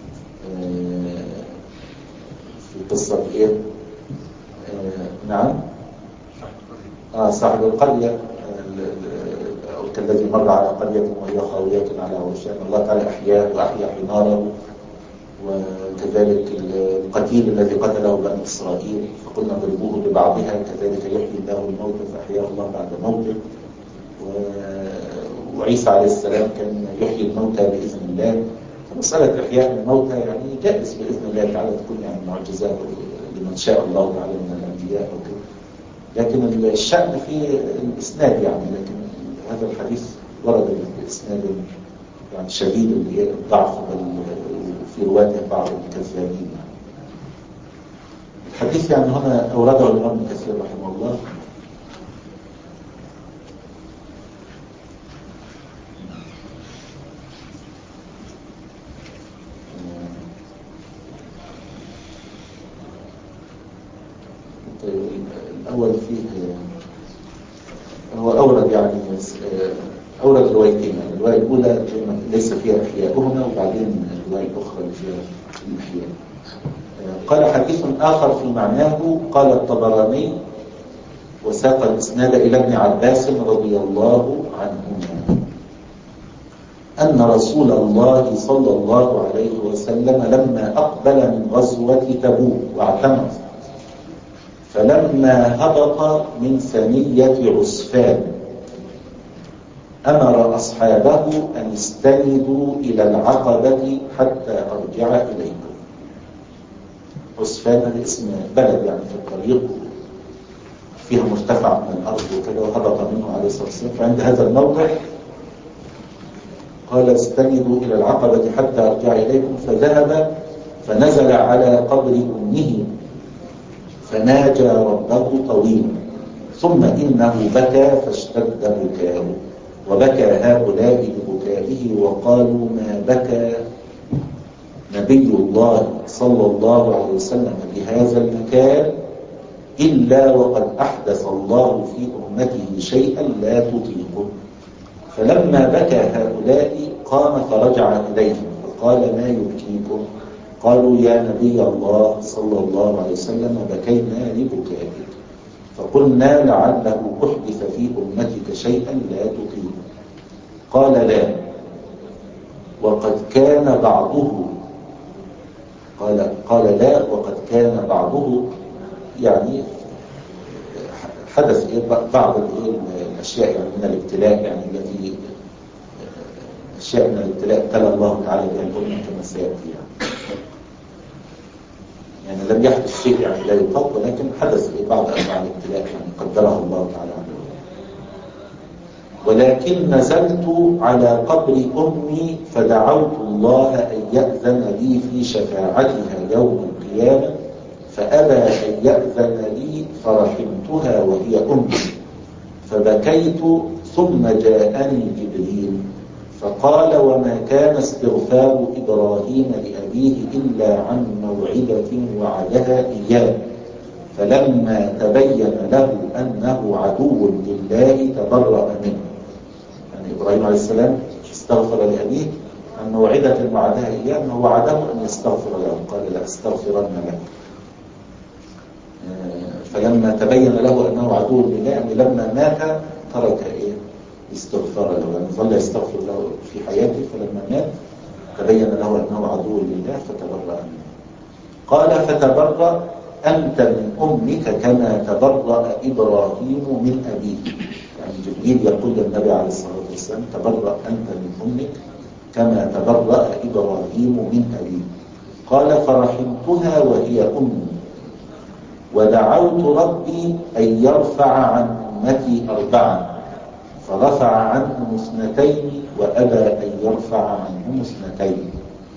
في قصة إيه؟ نعم آه صاحب القرية كالذي مر على قرية وهي خاوية على عروشها، الله تعالى أحياه وأحيا حماره. وكذلك القتيل الذي قتله بني إسرائيل فقلنا ضربوه ببعضها، كذلك يحيي الله الموت فأحياه الله بعد موته. وعيسى عليه السلام كان يحيي الموتى بإذن الله. فمسألة إحياء الموتى يعني جائز بإذن الله تعالى، تكون يعني معجزات لمن شاء الله تعالى من الأنبياء وكذا. لكن الشأن في الإسناد يعني، لكن هذا الحديث ورد بإسناد يعني شديد اللي هي الضعف في رواته بعض الكذابين. الحديث يعني هنا أورده الإمام ابن كثير رحمه الله. الأول فيه هو أورد يعني أورد روايتين، يعني الرواية الأولى ليس فيها إحياؤهما، وبعدين الرواية الأخرى اللي فيها الإحياء. قال حديث آخر في معناه قال الطبراني وساق الإسناد إلى ابن عباس رضي الله عنهما أن رسول الله صلى الله عليه وسلم لما أقبل من غزوة تبوك واعتمر، فلما هبط من ثنية عسفان أمر أصحابه أن يستندوا إلى العقبة حتى أرجع إليكم. عسفان هذا اسم بلد يعني في الطريق فيها مرتفع من الأرض وكذا، وهبط منه عليه الصلاة والسلام. فعند هذا الموضع قال استندوا إلى العقبة حتى أرجع إليكم، فذهب فنزل على قبر أمه فناجى ربه طويلا، ثم إنه بكى فاشتد بكاه، وبكى هؤلاء ببكائه وقالوا ما بكى نبي الله صلى الله عليه وسلم بهذا المكان إلا وقد أحدث الله في أمته شيئا لا تطيقه. فلما بكى هؤلاء قام فرجع إليهم فقال ما يبكيكم؟ قالوا يا نبي الله صلى الله عليه وسلم بكينا لبكائك. فقلنا لعله أحدث في أمتك شيئا لا تطيقه. قال لا، وقد كان بعضه قال قال لا وقد كان بعضه يعني حدث بعض الأشياء يعني من الابتلاء، يعني التي أشياء من الابتلاء ابتلى الله تعالى بها الأمة كما سيأتي يعني. يعني لم يحدث شيء يعني لا يطاق، ولكن حدث بعض أنواع الابتلاء يعني قدرها الله تعالى عنه. ولكن نزلت على قبر أمي فدعوت الله أن يأذن لي في شفاعتها يوم القيامة، فأبى أن يأذن لي فرحمتها وهي أمي، فبكيت ثم جاءني جبريل فقال وما كان استغفار إبراهيم لأبيه إلا عن موعدة وعدها إياه، فلما تبين له أنه عدو لله تبرأ منه. يعني إبراهيم عليه السلام استغفر لأبيه عن موعدة وعدها إياه أنه وعده أن يستغفر له، قال لا أستغفرن لك. فلما تبين له أنه عدو لله يعني لما مات ترك إيه استغفار له، يعني ظل يستغفر له في حياته، فلما مات تبين له أنه عدو لله فتبرأ منه. قال فتبرأ أنت من أمك كما تبرأ إبراهيم من أبيه. يعني جبريل يقول للنبي عليه الصلاة والسلام تبرأ أنت من أمك كما تبرأ إبراهيم من أبيه. قال فرحمتها وهي أمي، ودعوت ربي أن يرفع عن أمتي أربعا فرفع عنهم اثنتين وأبى أن يرفع عنهم اثنتين.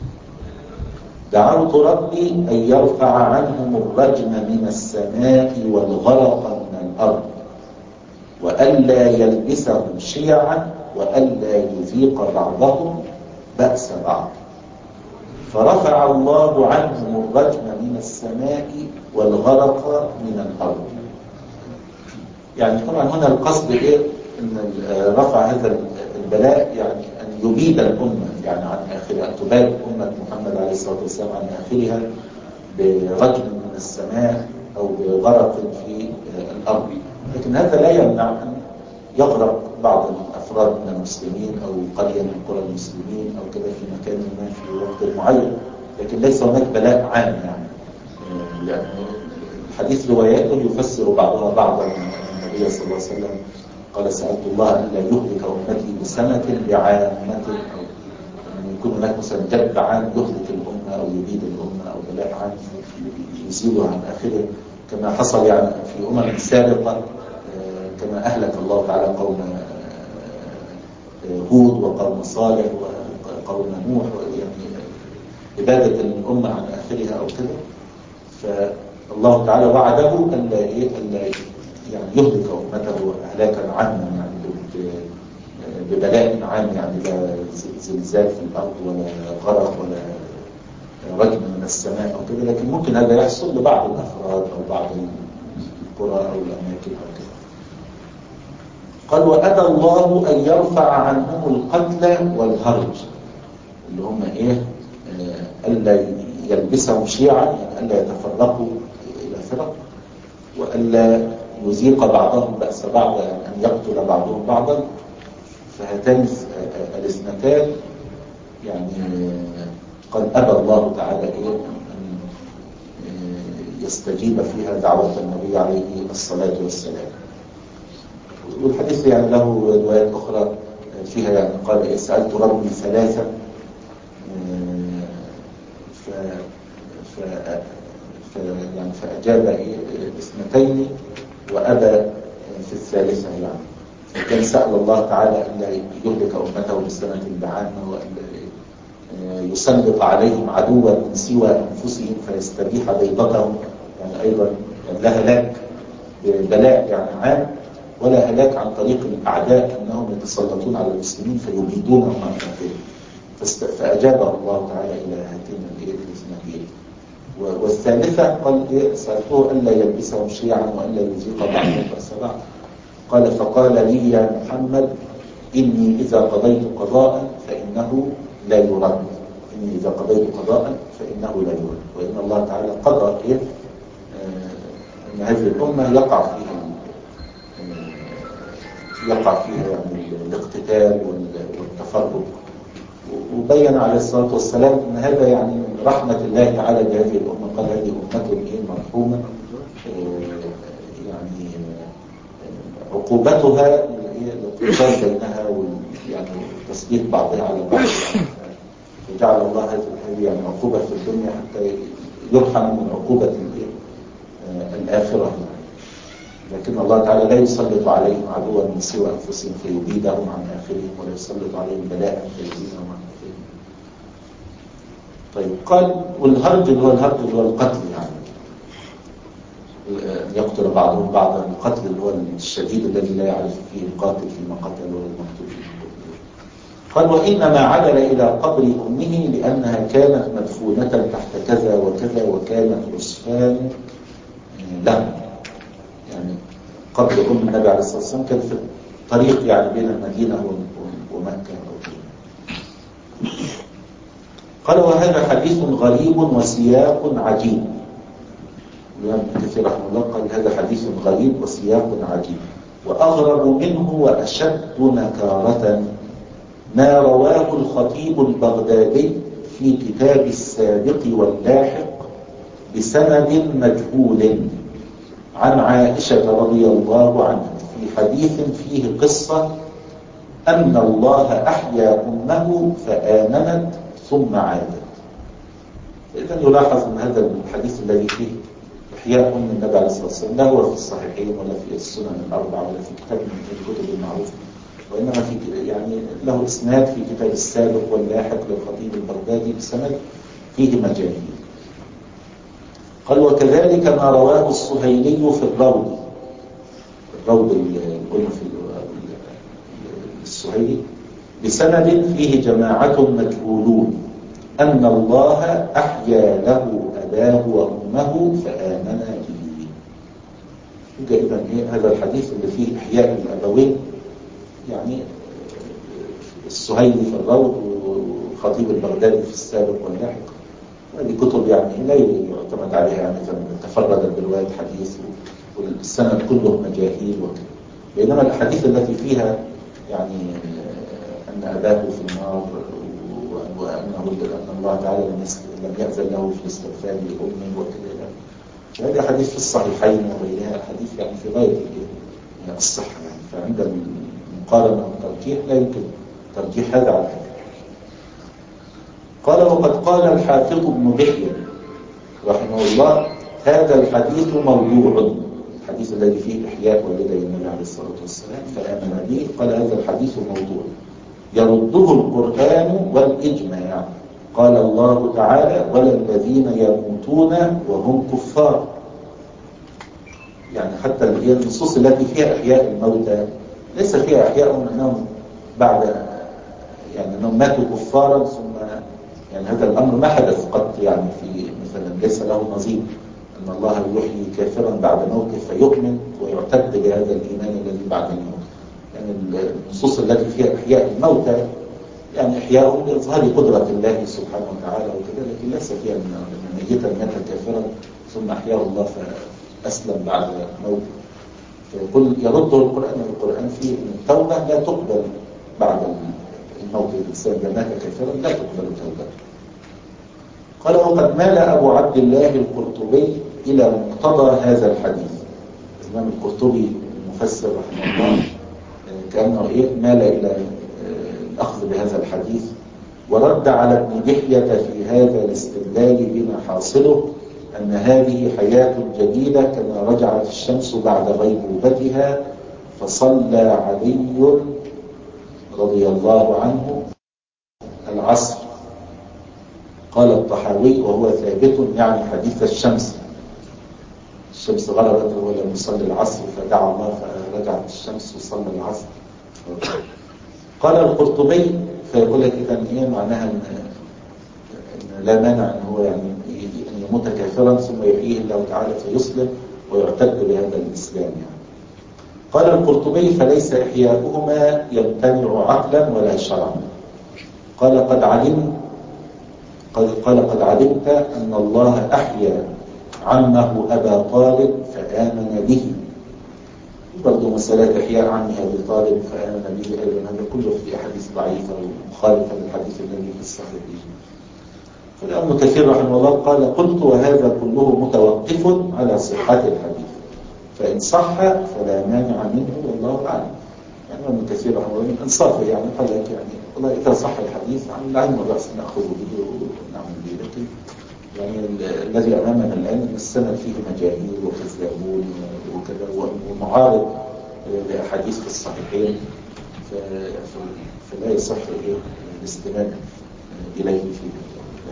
دعوت ربي أن يرفع عنهم الرجم من السماء والغرق من الأرض، وألا يلبسهم شيعا، وألا يذيق بعضهم بأس بعض. فرفع الله عنهم الرجم من السماء والغرق من الأرض. يعني طبعا هنا القصد إيه؟ أن رفع هذا البلاء يعني أن يبيد الأمة يعني عن آخرها، أن تباد أمة محمد عليه الصلاة والسلام عن آخرها برجم من السماء أو بغرق في الأرض. لكن هذا لا يمنع أن يغرق بعض الأفراد من المسلمين أو قرية من قرى المسلمين أو كذا في مكان ما في وقت معين، لكن ليس هناك بلاء عام يعني. لأن الحديث رواياته يفسر بعضها بعضا. النبي صلى الله عليه وسلم قال سألت الله أن لا يهلك أمتي بسنة بعامة، أو أن يكون هناك مثلا جد عام يهلك الأمة أو يبيد الأمة أو بلاء عام يزيدها عن آخره، كما حصل يعني في أمم سابقة كما أهلك الله تعالى قوم هود وقوم صالح وقوم نوح، يعني إبادة الأمة عن آخرها أو كذا. فالله تعالى وعده أن لا يعني يهلك أمته هلاكا عاما يعني ببلاء عام، يعني لا زلزال في الأرض ولا غرق ولا رجم من السماء أو كذا، لكن ممكن هذا يحصل لبعض الأفراد أو بعض القرى أو الأماكن أو كذا. قال وأتى الله أن يرفع عنهم القتل والهرج، اللي هم إيه؟ ألا يلبسهم شيعا، يعني ألا يتفرقوا الآخرة، وألا يذيق بعضهم بأس بعض، يعني أن يقتل بعضهم بعضا. فهاتان الاثنتان يعني قد أبى الله تعالى أن يستجيب فيها دعوة النبي عليه الصلاة والسلام. والحديث يعني له روايات أخرى فيها، يعني قال سألت ربي ثلاثة ف... ف... ف... يعني فأجاب اثنتين وأبى في الثالثة، يعني فكان سأل الله تعالى أن لا يهلك أمته بالسنة البعامة، وأن يسلط عليهم عدوا من سوى أنفسهم فيستبيح بيضتهم، يعني أيضا لا هلاك ببلاء يعني عام، ولا هلاك عن طريق الأعداء أنهم يتسلطون على المسلمين فيبيدونهم عن أنفسهم. فأجابه الله تعالى إلى هاتين الاثنتين. والثالثة قال سألته ألا يلبسهم شيعا وألا يذيق بعضهم بأس بعض. قال فقال لي يا محمد إني إذا قضيت قضاء فإنه لا يرد، إني إذا قضيت قضاء فإنه لا يرد، وإن الله تعالى قضى إيه آه أن هذه الأمة يقع فيها آه يقع فيها يعني الاقتتال والتفرق. وبين عليه الصلاة والسلام أن هذا يعني من رحمة الله تعالى بهذه الأمة. قال هذه أمة إيه مرحومة، آه يعني آه عقوبتها الاقتتال بينها يعني تسليط بعضها على بعض، وجعل الله هذه يعني عقوبة في الدنيا حتى يرحم من عقوبة الآخرة يعني. لكن الله تعالى لا يسلط عليهم عدوا من سوى أنفسهم فيبيدهم عن آخرهم، ولا يسلط عليهم بلاء فيبيدهم عن آخرهم. طيب قال والهرج اللي هو الهرج اللي هو القتل، يعني يقتل بعضهم بعضا، القتل اللي هو الشديد الذي لا يعرف فيه القاتل فيما قتل ولا المقتول فيما قتل. قال وإنما عدل إلى قبر أمه لأنها كانت مدفونة تحت كذا وكذا وكانت عصفان له، يعني قبر أم النبي عليه الصلاة والسلام كان في الطريق يعني بين المدينة ومكة. قال وهذا حديث غريب وسياق عجيب. الإمام ابن كثير رحمه الله قال هذا حديث غريب وسياق عجيب، وأغرب منه وأشد نكارة ما رواه الخطيب البغدادي في كتاب السابق واللاحق بسند مجهول عن عائشة رضي الله عنها في حديث فيه قصة أن الله أحيا أمه فآمنت ثم عادت. إذن يلاحظ أن هذا الحديث الذي فيه إحياء أم النبي عليه الصلاة والسلام لا هو في الصحيحين ولا في السنن الأربعة ولا في كتاب من الكتب المعروفة، وإنما في يعني له إسناد في كتاب السابق واللاحق للخطيب البغدادي بسند فيه مجاهيل. قال وكذلك ما رواه السهيلي في الروض، الروض اللي قلنا في السهيلي بسند فيه جماعة مجهولون أن الله أحيا له أباه وأمه فآمنا به. يبقى إذن إيه هذا الحديث اللي فيه إحياء الأبوين، يعني السهيلي في الروض والخطيب البغدادي في السابق واللاحق، هذه كتب يعني لا يعتمد عليها، يعني تفردت برواية حديث والسند كله مجاهيل وكذا. بينما الأحاديث التي فيها يعني أن أباه في النار وأنه أن الله تعالى لم يأذن له في الاستغفار لأمه وكذا، هذه أحاديث في الصحيحين وغيرها، أحاديث يعني في غاية الصحة يعني. فعند المقارنة والترجيح لا يمكن ترجيح هذا على هذا. قال وقد قال الحافظ ابن دحية رحمه الله هذا الحديث موضوع، الحديث الذي فيه إحياء والدي النبي عليه الصلاة والسلام فآمن به، قال هذا الحديث موضوع يرده القرآن والإجماع. قال الله تعالى ولا الذين يموتون وهم كفار، يعني حتى النصوص التي فيها إحياء الموتى ليس فيها إحياء أنهم بعد يعني أنهم ماتوا كفارا ثم يعني هذا الأمر ما حدث قط، يعني في مثلا ليس له نظير أن الله يحيي كافرا بعد موته فيؤمن ويعتد بهذا الإيمان الذي بعد الموت. يعني النصوص التي فيها إحياء الموتى يعني إحياء لإظهار قدرة الله سبحانه وتعالى وكذا، لكن ليس فيها أن ميتا مات كافرا ثم أحياه الله أسلم بعد موته، فيقول يرده القرآن القرآن فيه أن التوبة لا تقبل بعد الموت. الإنسان إذا مات كافرا لا تقبل توبته. قال وقد مال أبو عبد الله القرطبي إلى مقتضى هذا الحديث. الإمام القرطبي المفسر رحمه الله كأنه إيه مال إلى الأخذ بهذا الحديث، ورد على ابن دحية في هذا الاستدلال بما حاصله أن هذه حياة جديدة كما رجعت الشمس بعد غيبوبتها، فصلى علي رضي الله عنه العصر. قال الطحاوي وهو ثابت يعني حديث الشمس، الشمس غربت وهو لم يصلي العصر فدعا الله فرجعت الشمس وصلى العصر. قال القرطبي فيقول لك إذن إيه معناها إن لا مانع أن هو يعني أن يموت كافرا ثم يحييه الله تعالى فيسلم ويعتد بهذا الإسلام يعني. قال القرطبي فليس إحياؤهما يمتنع عقلا ولا شرعا. قال قد علم قال قد علمت أن الله أحيا عمه أبا طالب فآمن به. برضو مسألة إحياء عمه أبي طالب فآمن به أيضا هذا كله في أحاديث ضعيفة ومخالفة للحديث الذي في الصحيح. فالإمام كثير رحمه الله قال قلت وهذا كله متوقف على صحة الحديث، فإن صح فلا مانع منه والله أعلم. يعني ابن كثير رحمه الله من انصافه يعني قال لك يعني والله اذا صح الحديث عن العلم والراس ناخذ به ونعمل به، لكن يعني الذي امامنا الان السند فيه مجاهيل وكذابون وكذا ومعارض لاحاديث في الصحيحين، فلا يصح الاستناد اليه فيه.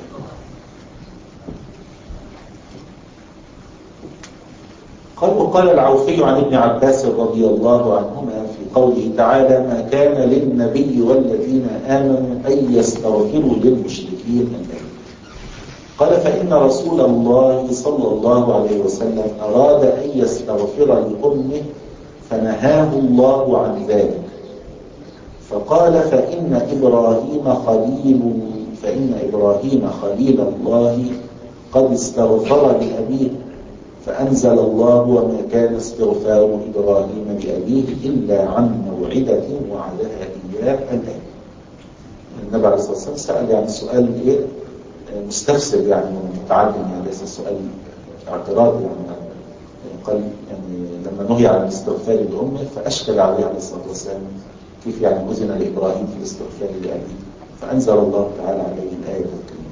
قال وقال العوفي عن ابن عباس رضي الله عنهما في قوله تعالى ما كان للنبي والذين آمنوا أن يستغفروا للمشركين النبي. قال فإن رسول الله صلى الله عليه وسلم أراد أن يستغفر لأمه فنهاه الله عن ذلك، فقال فإن إبراهيم خليل فإن إبراهيم خليل الله قد استغفر لأبيه، فأنزل الله وما كان استغفار إبراهيم لأبيه إلا عن موعدة وعدها إياه الآن. النبي عليه الصلاة والسلام سأل يعني سؤال إيه مستفسر يعني متعدد يعني ليس سؤال اعتراض يعني. قال يعني لما نهي عن الاستغفار لأمه فأشكل عليه عليه الصلاة والسلام كيف يعني أذن لإبراهيم في الاستغفار لأبيه، فأنزل الله تعالى عليه الآية الكريمة.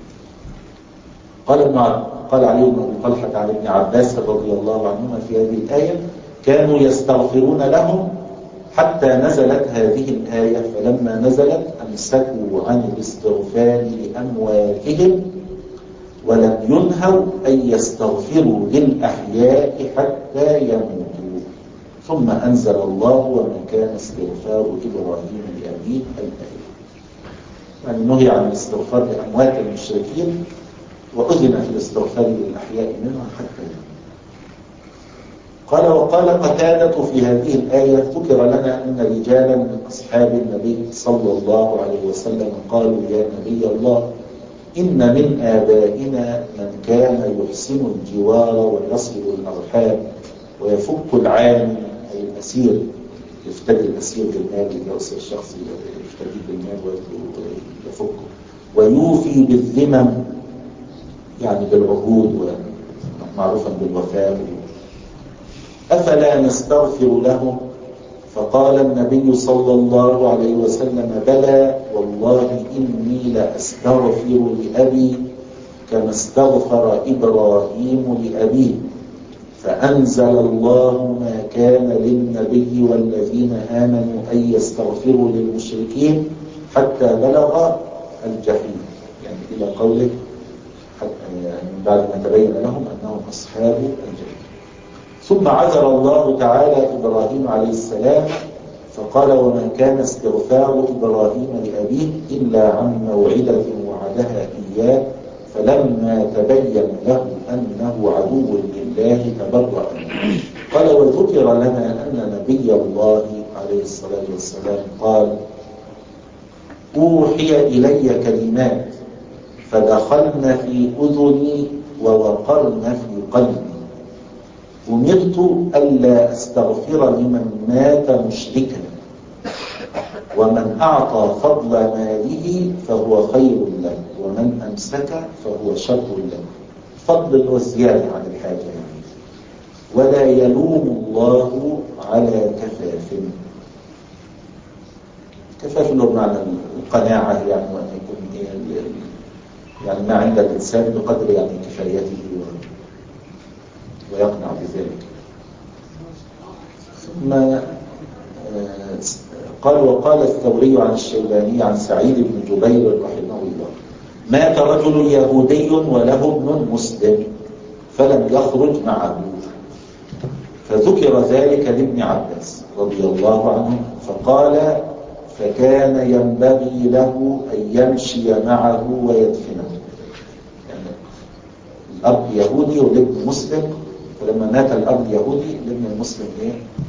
قال قال علي بن أبي طلحة عن ابن عباس رضي الله عنهما في هذه الآية كانوا يستغفرون لهم حتى نزلت هذه الآية، فلما نزلت أمسكوا عن الاستغفار لأمواتهم ولم ينهوا أن يستغفروا للأحياء حتى يموتوا، ثم أنزل الله وما كان استغفار إبراهيم لأبيه الآية. يعني نهي عن الاستغفار لأموات المشركين وأذن في الاستغفار للأحياء منهم حتى يموتوا. قال وقال قتادة في هذه الآية ذكر لنا أن رجالا من أصحاب النبي صلى الله عليه وسلم قالوا يا نبي الله إن من آبائنا من كان يحسن الجوار ويصل الأرحام ويفك العاني أي الأسير، يفتدي الأسير بالمال إذا أسر الشخص يفتدي بالمال ويفكه، ويوفي بالذمم يعني بالعهود ومعروفا بالوفاء، أفلا نستغفر لهم؟ فقال النبي صلى الله عليه وسلم بلى والله إني لأستغفر لأبي كما استغفر إبراهيم لأبيه، فأنزل الله ما كان للنبي والذين آمنوا أن يستغفروا للمشركين حتى بلغ الجحيم، يعني إلى قوله من بعد ما تبين لهم أنهم أصحاب الجحيم. ثم عذر الله تعالى إبراهيم عليه السلام فقال وما كان استغفار إبراهيم لأبيه إلا عن موعدة وعدها إياه، فلما تبين له أنه عدو لله تبرأ منه. قال وذكر لنا أن نبي الله عليه الصلاة والسلام قال أوحي إلي كلمات فدخلن في أذني ووقرن في قلبي، أمرت ألا أستغفر لمن مات مشركا، ومن أعطى فضل ماله فهو خير له، ومن أمسك فهو شر له. فضل والزيادة عن الحاجة يعني. ولا يلوم الله على كفاف. كفاف له معنى القناعة يعني، وأن يكون يعني ما عند الإنسان بقدر يعني كفايته ويقنع بذلك. ثم قال وقال الثوري عن الشيباني عن سعيد بن جبير رحمه الله: مات رجل يهودي وله ابن مسلم فلم يخرج معه، فذكر ذلك لابن عباس رضي الله عنه، فقال: فكان ينبغي له أن يمشي معه ويدفنه. يعني الأب يهودي والابن مسلم، فلما مات الأب اليهودي الابن المسلم إيه؟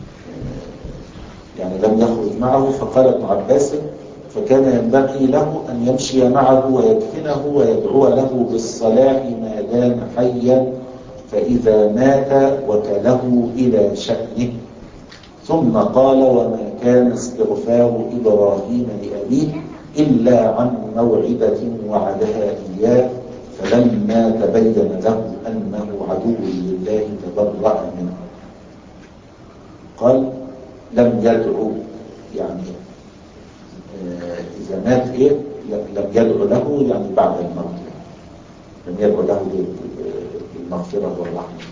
يعني لم يخرج معه، فقال ابن عباس: فكان ينبغي له أن يمشي معه ويدفنه ويدعو له بالصلاح ما دام حيا، فإذا مات وكله إلى شأنه. ثم قال: وما كان استغفار إبراهيم لأبيه إلا عن موعدة وعدها إياه، فلما تبين له أنه عدو لله تبرأ منه. قال: لم يدعو يعني آه إذا مات إيه لم يدعو له يعني بعد الموت، لم يدعو له بالمغفرة والرحمة.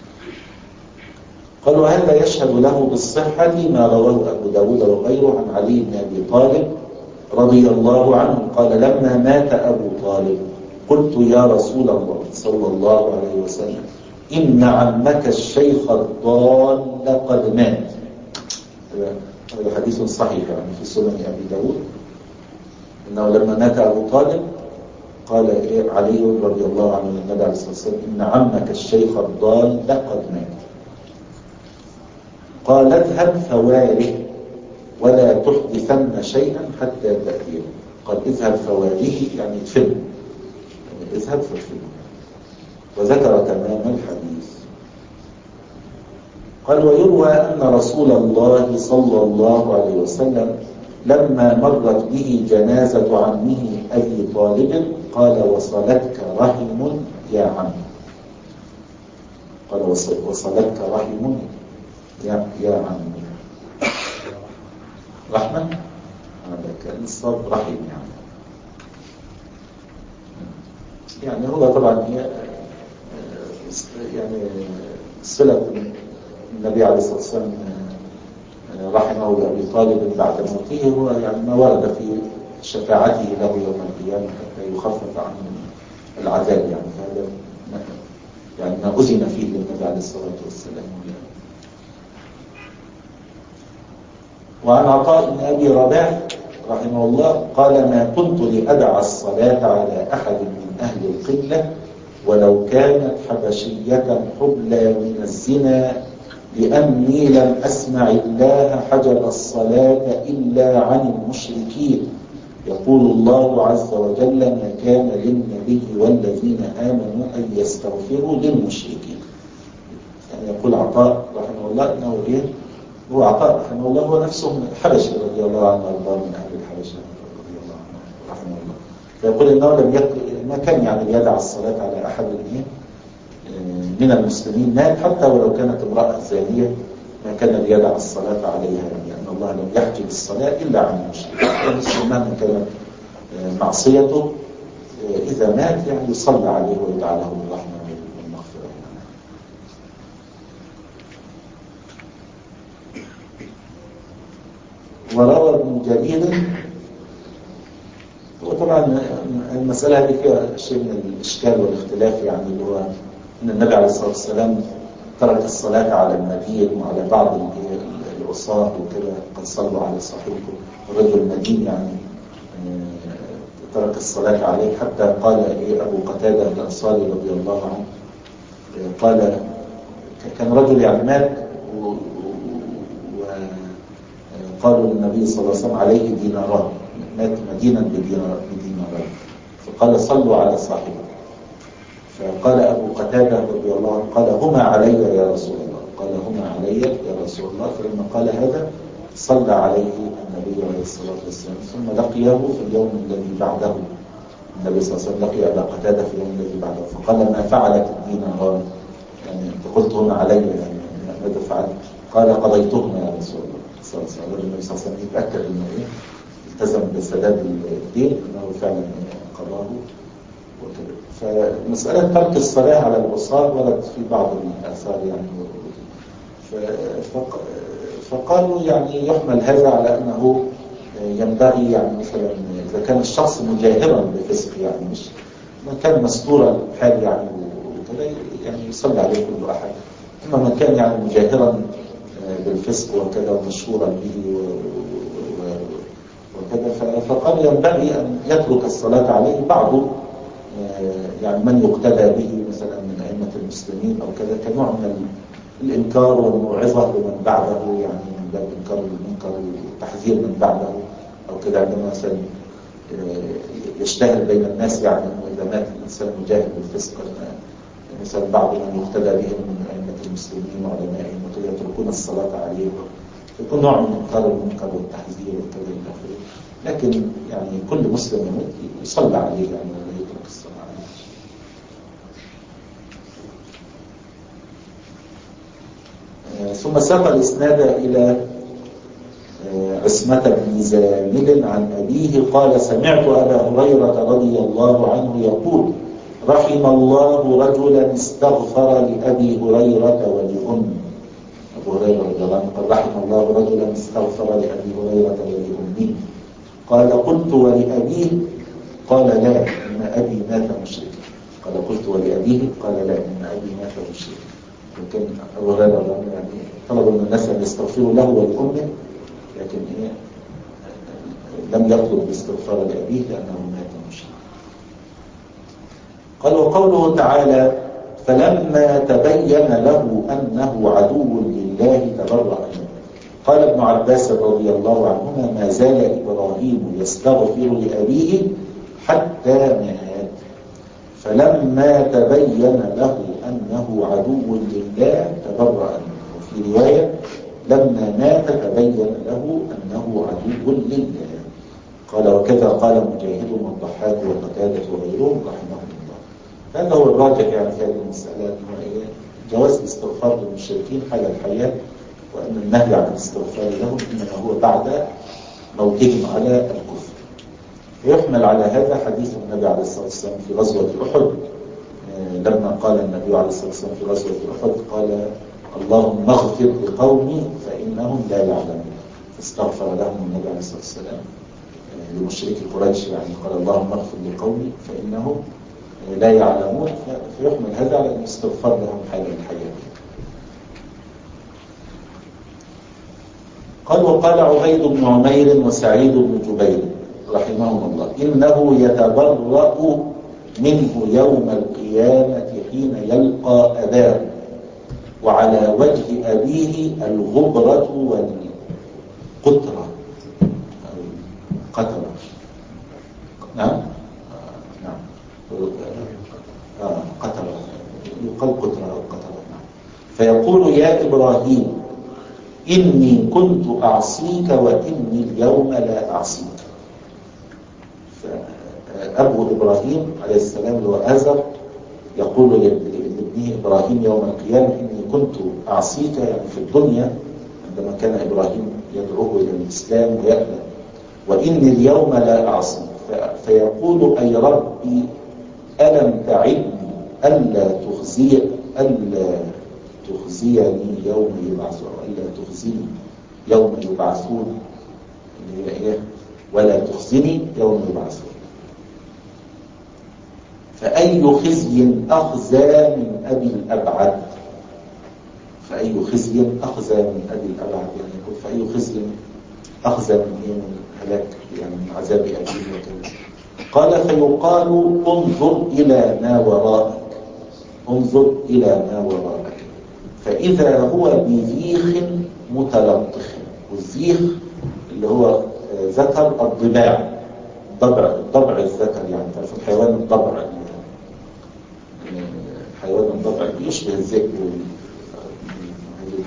قال: وهذا يشهد له بالصحة ما رواه أبو داود وغيره عن علي بن أبي طالب رضي الله عنه قال: لما مات أبو طالب قلت: يا رسول الله صلى الله عليه وسلم، إن عمك الشيخ الضال قد مات. هذا حديث صحيح يعني في سنن أبي داود، إنه لما مات أبو طالب قال إيه علي رضي الله عنه للنبي عليه الصلاة والسلام: إن عمك الشيخ الضال قد مات. قال: اذهب فواره ولا تحدثن شيئا حتى تأتيه. قال: اذهب فواره يعني ادفنه، يعني اذهب فادفنه. وذكر تمام الحديث. قال: ويروى أن رسول الله صلى الله عليه وسلم لما مرت به جنازة عمه أبي طالب قال: وصلتك رحم يا عم. قال: وصلتك رحم يا يا عم. رحمة هذا كان الصوت رحم يعني. يعني هو طبعا هي يعني صلة النبي عليه الصلاة والسلام رحمه لأبي طالب بعد موته هو يعني ما ورد في شفاعته له يوم القيامة حتى يخفف عنه العذاب يعني. فهذا يعني ما أذن فيه للنبي عليه الصلاة والسلام. وعن عطاء بن أبي رباح رحمه الله قال: ما كنت لأدع الصلاة على أحد من أهل القبلة ولو كانت حبشية حبلى من الزنا، لأني لم أسمع الله حجب الصلاة إلا عن المشركين. يقول الله عز وجل: ما كان للنبي والذين آمنوا أن يستغفروا للمشركين. يعني يقول عطاء رحمه الله إنه إيه؟ هو عطاء رحمه الله هو نفسه حبشي رضي الله عنه وارضاه من أهل الحبشة رضي الله عنه رحمه الله. فيقول إنه لم يك... ما كان يعني يدع الصلاة على أحد من المسلمين مات، حتى ولو كانت امرأة زانية ما كان ليدع الصلاة عليها، لأن يعني الله لم يحجب الصلاة إلا عن المشرك. المسلم مهما كانت معصيته إذا مات يعني يصلى عليه ويدعى له بالرحمة والمغفرة. وروى ابن جرير، وطبعا المسألة هذه فيها شيء من الإشكال والاختلاف يعني، اللي هو أن النبي عليه الصلاة والسلام ترك الصلاة على المدين وعلى بعض العصاة وكذا، قد صلوا على صاحبكم. الرجل المدين يعني ترك الصلاة عليه، حتى قال إيه أبو قتادة الأنصاري رضي الله عنه قال: كان رجل يعني مات وقالوا للنبي صلى الله عليه وسلم عليه ديناران، مات مدينا بديناران، فقال: صلوا على صاحبه. فقال أبو قتادة رضي الله عنه قال: هما علي يا رسول الله. قال هما علي يا رسول الله. فلما قال هذا صلى عليه النبي عليه الصلاة والسلام، ثم لقيه في اليوم الذي بعده. النبي صلى الله عليه وسلم لقي أبا قتادة في اليوم الذي بعده فقال ما فعلت الديناران؟ يعني أنت قلت هما علي، يعني ماذا فعلت؟ قال قضيتهما يا رسول الله صلى الله عليه وسلم. النبي صلى الله عليه وسلم يتأكد أنه إيه التزم بسداد الدين، أنه فعلا قضاه وكذا. فمسألة ترك الصلاة على العصاة ورد في بعض الآثار يعني. فقالوا يعني يحمل هذا على أنه ينبغي يعني مثلا إذا كان الشخص مجاهرا بفسق، يعني مش من كان مستورا الحال يعني وكذا يعني يصلي عليه كل أحد. أما من كان يعني مجاهرا بالفسق وكذا ومشهورا به وكذا فقال ينبغي أن يترك الصلاة عليه بعض يعني من يقتدى به مثلا من أئمة المسلمين أو كذا، كنوع من الإنكار والموعظة لمن بعده، يعني من باب إنكار المنكر والتحذير من بعده أو كذا. عندما مثلا يشتهر بين الناس يعني أنه إذا مات الإنسان مجاهد بالفسق مثلا بعض من يقتدى بهم من أئمة المسلمين وعلمائهم وكذا يتركون الصلاة عليه، يكون نوع من إنكار المنكر والتحذير وكذا إلى آخره. لكن يعني كل مسلم يموت يصلى عليه يعني ولا يترك الصلاة عليه. ثم ساق الإسناد إلى عصمة بن زامل عن أبيه قال سمعت أبا هريرة رضي الله عنه يقول رحم الله رجلا استغفر لأبي هريرة ولأمه. أبو هريرة رضي الله عنه قال رحم الله رجلا استغفر لأبي هريرة ولأمه. قال قلت ولأبيه؟ قال لا إن أبي مات مشركا. قال قلت ولأبيه؟ قال لا إن أبي مات مشركا. لكن أبو هريرة يعني طلب من الناس أن يستغفروا له ولأمه، لكن إيه لم يطلب الاستغفار لأبيه لأنه مات مشركا. قال وقوله تعالى فلما تبين له أنه عدو لله تبرأ منه. قال ابن عباس رضي الله عنهما ما زال إبراهيم يستغفر لأبيه حتى مات. فلما تبين له أنه عدو لله تبرأ منه. وفي رواية لما مات تبين له أنه عدو لله. قال وكذا قال مجاهد والضحاك وقتادة وغيرهم رحمهم الله. هذا هو الراجح يعني في هذه المسألة، جواز الاستغفار للمشركين حال الحياة، وأن النهي عن الاستغفار لهم إنما هو بعد موتهم على الكفر. ويحمل على هذا حديث النبي عليه الصلاة والسلام في غزوة أحد لما قال النبي عليه الصلاة والسلام في غزوة أحد قال اللهم اغفر لقومي فإنهم لا يعلمون. فاستغفر لهم النبي عليه الصلاة والسلام لمشركي قريش، يعني قال اللهم اغفر لقومي فإنهم لا يعلمون. فيحمل هذا على الاستغفار لهم حال الحياة. قال وقال عبيد بن عمير وسعيد بن جبير رحمهم الله إنه يتبرأ منه يوم القيامة حين يلقى أباه وعلى وجه أبيه الغبرة والقطرة قطرة. نعم نعم قطرة يقال قطرة أو قطرة. نعم. فيقول يا إبراهيم إني كنت أعصيك وإني اليوم لا أعصيك. فأبو إبراهيم عليه السلام اللي هو آزر يقول لابنه إبراهيم يوم القيامة إني كنت أعصيك، يعني في الدنيا عندما كان إبراهيم يدعوه إلى الإسلام ويأمن، وإني اليوم لا أعصيك. فيقول أي ربي ألم تعدني ألا تخزي ألا تخزيني يوم يبعثون ألا تخزيني يوم يبعثون ولا تخزني يوم يبعثون. فأي خزي أخزى من أبي الأبعد فأي خزي أخزى من أبي الأبعد يعني يقول فأي خزي أخزى من إيه من هلاك يعني من عذاب أبيه وكذا. قال فيقال انظر إلى ما وراءك انظر إلى ما وراءك فإذا هو بذيخ متلطخ. والذيخ اللي هو ذكر الضباع الضبع الضبع الذكر يعني تعرف الحيوان الضبع حيوان الضبع يشبه الذئب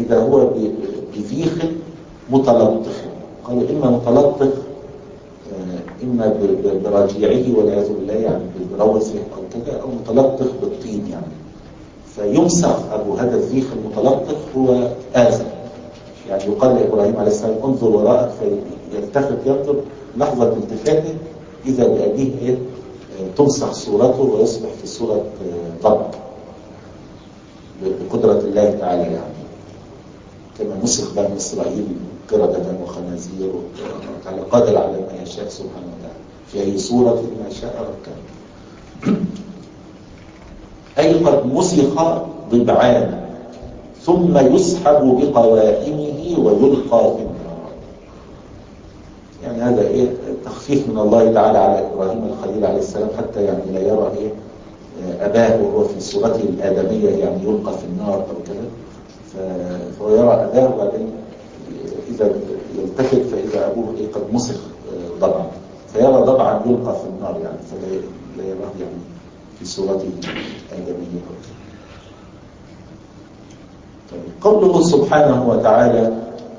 إذا هو بذيخ متلطخ. قالوا إما متلطخ إما براجيعه والعياذ بالله يعني بروثه أو كذا، أو متلطخ بالطين يعني. فيمسخ أبو هذا الذيخ المتلطخ هو آزر، يعني يقال لإبراهيم عليه السلام انظر وراءك، فيلتفت ينظر، لحظة التفاته إذا بأبيه إيه تمسخ صورته ويصبح في صورة ضب بقدرة الله تعالى، يعني كما مسخ بني إسرائيل قردة وخنازير، وتعالى قادر على ما يشاء سبحانه وتعالى في أي صورة ما شاء ركب. أي قد مسخ ضبعان ثم يسحب بقوائمه ويلقى في النار. يعني هذا إيه تخفيف من الله تعالى على إبراهيم الخليل عليه السلام، حتى يعني لا يرى إيه أباه وهو في صورته الآدمية يعني يلقى في النار أو كذا، فهو يرى أباه، وبعدين إذا يلتفت فإذا أبوه إيه قد مسخ ضبعا، فيرى ضبعا يلقى في النار يعني، فلا يراه يعني في صورته الآدمية. قوله سبحانه وتعالى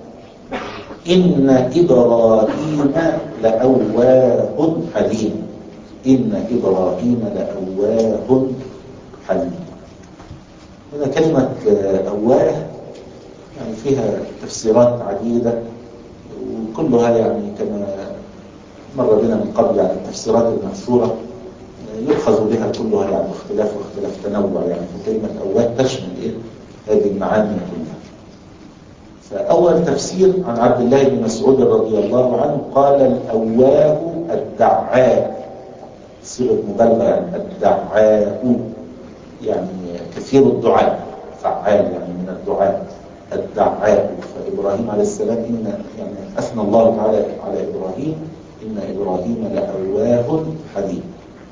إن إبراهيم لأواه حليم، إن إبراهيم لأواه حليم. هنا كلمة أواه يعني فيها تفسيرات عديدة، وكلها يعني كما مر بنا من قبل يعني التفسيرات المنثورة يؤخذ بها كلها يعني اختلاف واختلاف تنوع، يعني فكلمة أواه تشمل إيه هذه المعاني كلها. فأول تفسير عن عبد الله بن مسعود رضي الله عنه قال الأواه الدعاء، صيغة مبالغة يعني الدعاء يعني كثير الدعاء، فعال يعني من الدعاء الدعاء. فإبراهيم عليه السلام إن يعني أثنى الله تعالى على إبراهيم إن إبراهيم لأواه حليم.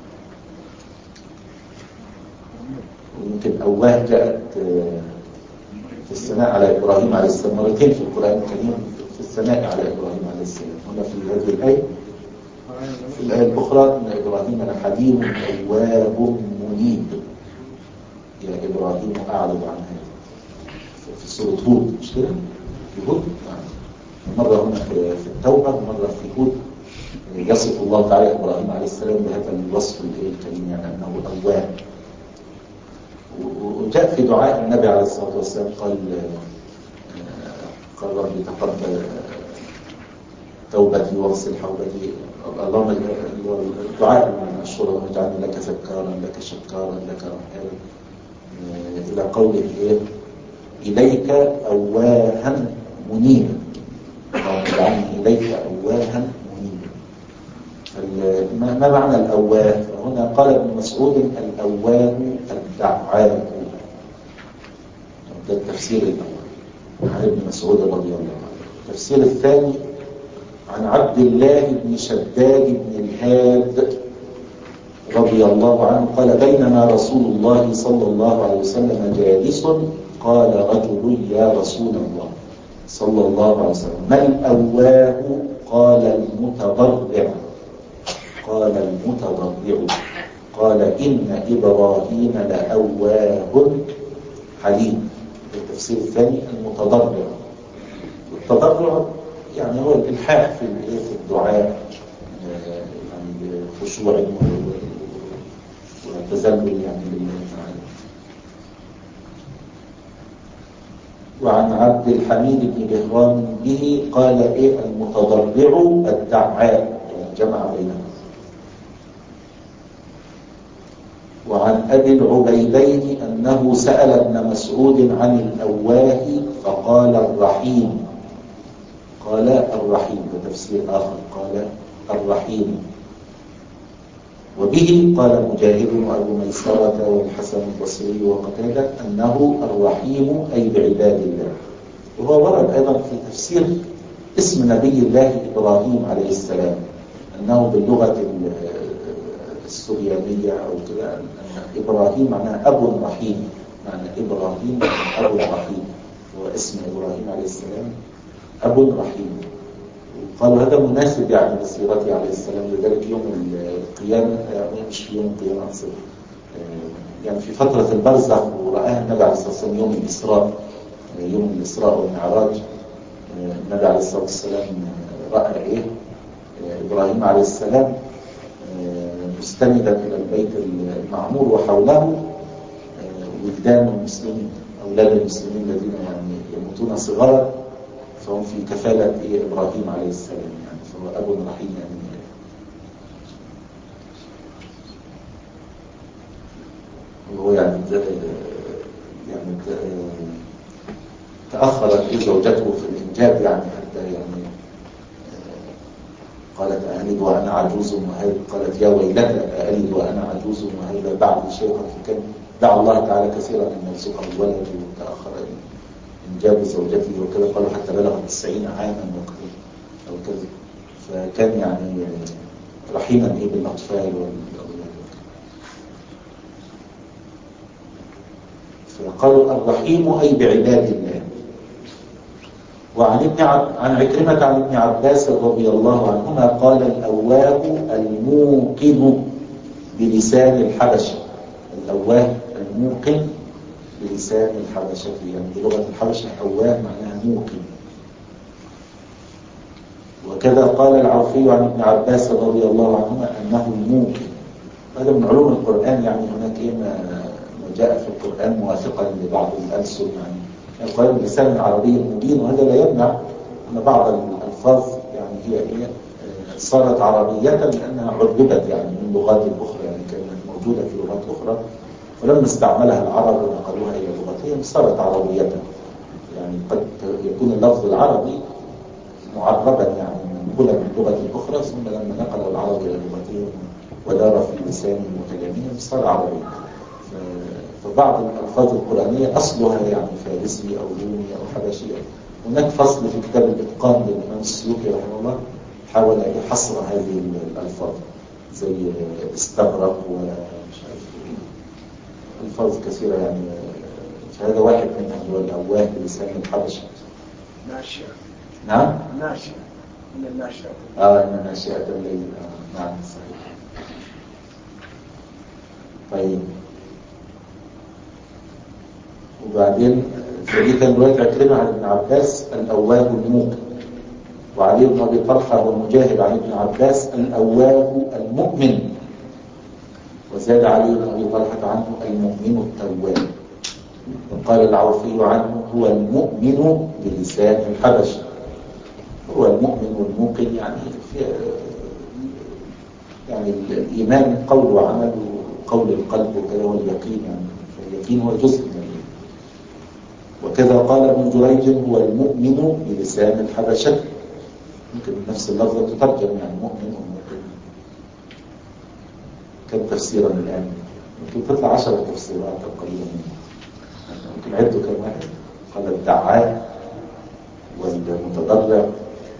ويمكن أواه جاءت في الثناء على إبراهيم عليه السلام مرتين في القرآن الكريم، في الثناء على إبراهيم عليه السلام، هنا في هذه الآية، في الآية الأخرى إن إبراهيم لحليم أواه منيب، يا إبراهيم أعرض عن هذا، في سورة هود مش كده؟ في هود مرة هنا في التوبة، مرة في هود يصف الله تعالى إبراهيم عليه السلام بهذا الوصف الكريم يعني أنه أواه. وجاء في دعاء النبي عليه الصلاة والسلام قال قال ربي تقبل توبتي واغسل حوبتي، اللهم الدعاء المشهور اللهم اجعلني لك ذكارا لك شكارا لك رحيما إلى قوله إيه إليك أواها منيبا، اللهم اجعلني إليك أواها منيبا. ما معنى الأواه؟ هنا قال ابن مسعود الأواه الدعاء، ده التفسير الأول عن ابن مسعود رضي الله عنه. التفسير الثاني عن عبد الله بن شداد بن الهاد رضي الله عنه قال بينما رسول الله صلى الله عليه وسلم جالس قال رجل يا رسول الله صلى الله عليه وسلم ما الأواه؟ قال المتضرع، قال المتضرع، قال إن إبراهيم لأواه حليم. التفسير الثاني المتضرع، التضرع يعني هو الإلحاح في في الدعاء يعني بخشوع وتذلل يعني لله تعالى. وعن عبد الحميد بن بهرام به قال إيه المتضرع الدعاء، يعني جمع بينهم. وعن أبي العبيدين أنه سأل ابن مسعود عن الأواه فقال الرحيم، قال الرحيم، بتفسير آخر قال الرحيم. وبه قال مجاهد وأبو ميسرة والحسن البصري وقتادة أنه الرحيم أي بعباد الله. وهو ورد أيضا في تفسير اسم نبي الله إبراهيم عليه السلام أنه باللغة السريانية أو كذا أن إبراهيم معناه أب رحيم، معنى إبراهيم أب رحيم، هو اسم إبراهيم عليه السلام أب رحيم. قالوا هذا مناسب يعني لسيرته عليه السلام، لذلك يوم القيامة مش في يوم القيامة يعني في فترة البرزخ، ورآها النبي عليه الصلاة والسلام يوم الإسراء، يوم الإسراء والمعراج النبي عليه الصلاة والسلام رأى إيه؟ إبراهيم عليه السلام مستندا إلى البيت المعمور وحوله ولدان المسلمين، أولاد المسلمين الذين يعني يموتون صغارا، فهم في كفالة إيه؟ إبراهيم عليه السلام، يعني فهو أب رحيم يعني. وهو يعني يعني تأخرت زوجته في الإنجاب يعني حتى يعني قالت ألد وأنا عجوز وهذا، قالت يا ويلتى ألد وأنا عجوز وهذا بعد شيخا، فكان دعا الله تعالى كثيرا أن يرزقه الولد، وتأخر إنجاب زوجته وكذا، قالوا حتى بلغ تسعين عاما وكذا أو كذا، فكان يعني رحيما إيه بالأطفال والأولاد. فقالوا الرحيم أي بعباد الله. وعن ابن عب... عن عكرمة عن ابن عباس رضي الله عنهما قال الأواه الموقن بلسان الحبشة. الأواه الموقن بلسان الحبشة، يعني بلغة الحبشة أواه معناها موقن. وكذا قال العوفي عن ابن عباس رضي الله عنهما أنه الموقن. هذا من علوم القرآن، يعني هناك إيه ما جاء في القرآن موافقا لبعض الألسن، يعني القرآن بلسان عربي مبين، وهذا لا يمنع أن بعض الألفاظ يعني هي هي صارت عربية لأنها عربت يعني من لغات أخرى، يعني كانت موجودة في لغات أخرى ولما استعملها العرب ونقلوها إلى لغتهم صارت عربية. يعني قد يكون اللفظ العربي معربا يعني منقولا من لغة أخرى، ثم لما نقل العرب إلى لغتهم ودار في لسانهم وكلامهم صار عربي. فبعض الألفاظ القرآنية أصلها يعني فارسي أو رومي أو حبشي. هناك فصل في كتاب الإتقان للإمام السيوطي رحمه الله حاول أن يحصر هذه الألفاظ زي استغرق ومش عارف ألفاظ كثيرة يعني، فهذا واحد منها هو الأواه بلسان الحبشة. ناشئة. نعم؟ ناشئة من الناشئة. آه من ناشئة الليل. آه. نعم صحيح. طيب وبعدين فدي كان رواية عكرمة عن ابن عباس الأواه الموقن، وعلي بن أبي طلحة ومجاهد عن ابن عباس الأواه المؤمن، وزاد علي بن أبي طلحة عنه المؤمن التواب. وقال العوفي عنه هو المؤمن بلسان الحبش. هو المؤمن والموقن يعني في يعني الإيمان قول وعمل وقول القلب وكذا، واليقين يعني اليقين هو جزء من الإيمان. وكذا قال ابن جريج هو المؤمن بلسان الحبشة. ممكن نفس اللفظة تترجم يعني مؤمن وموقن. كم تفسيرا الآن؟ ممكن تطلع عشرة تفسيرات قليلا منها. ممكن عدوا كم واحد. قال الدعاء والمتضرع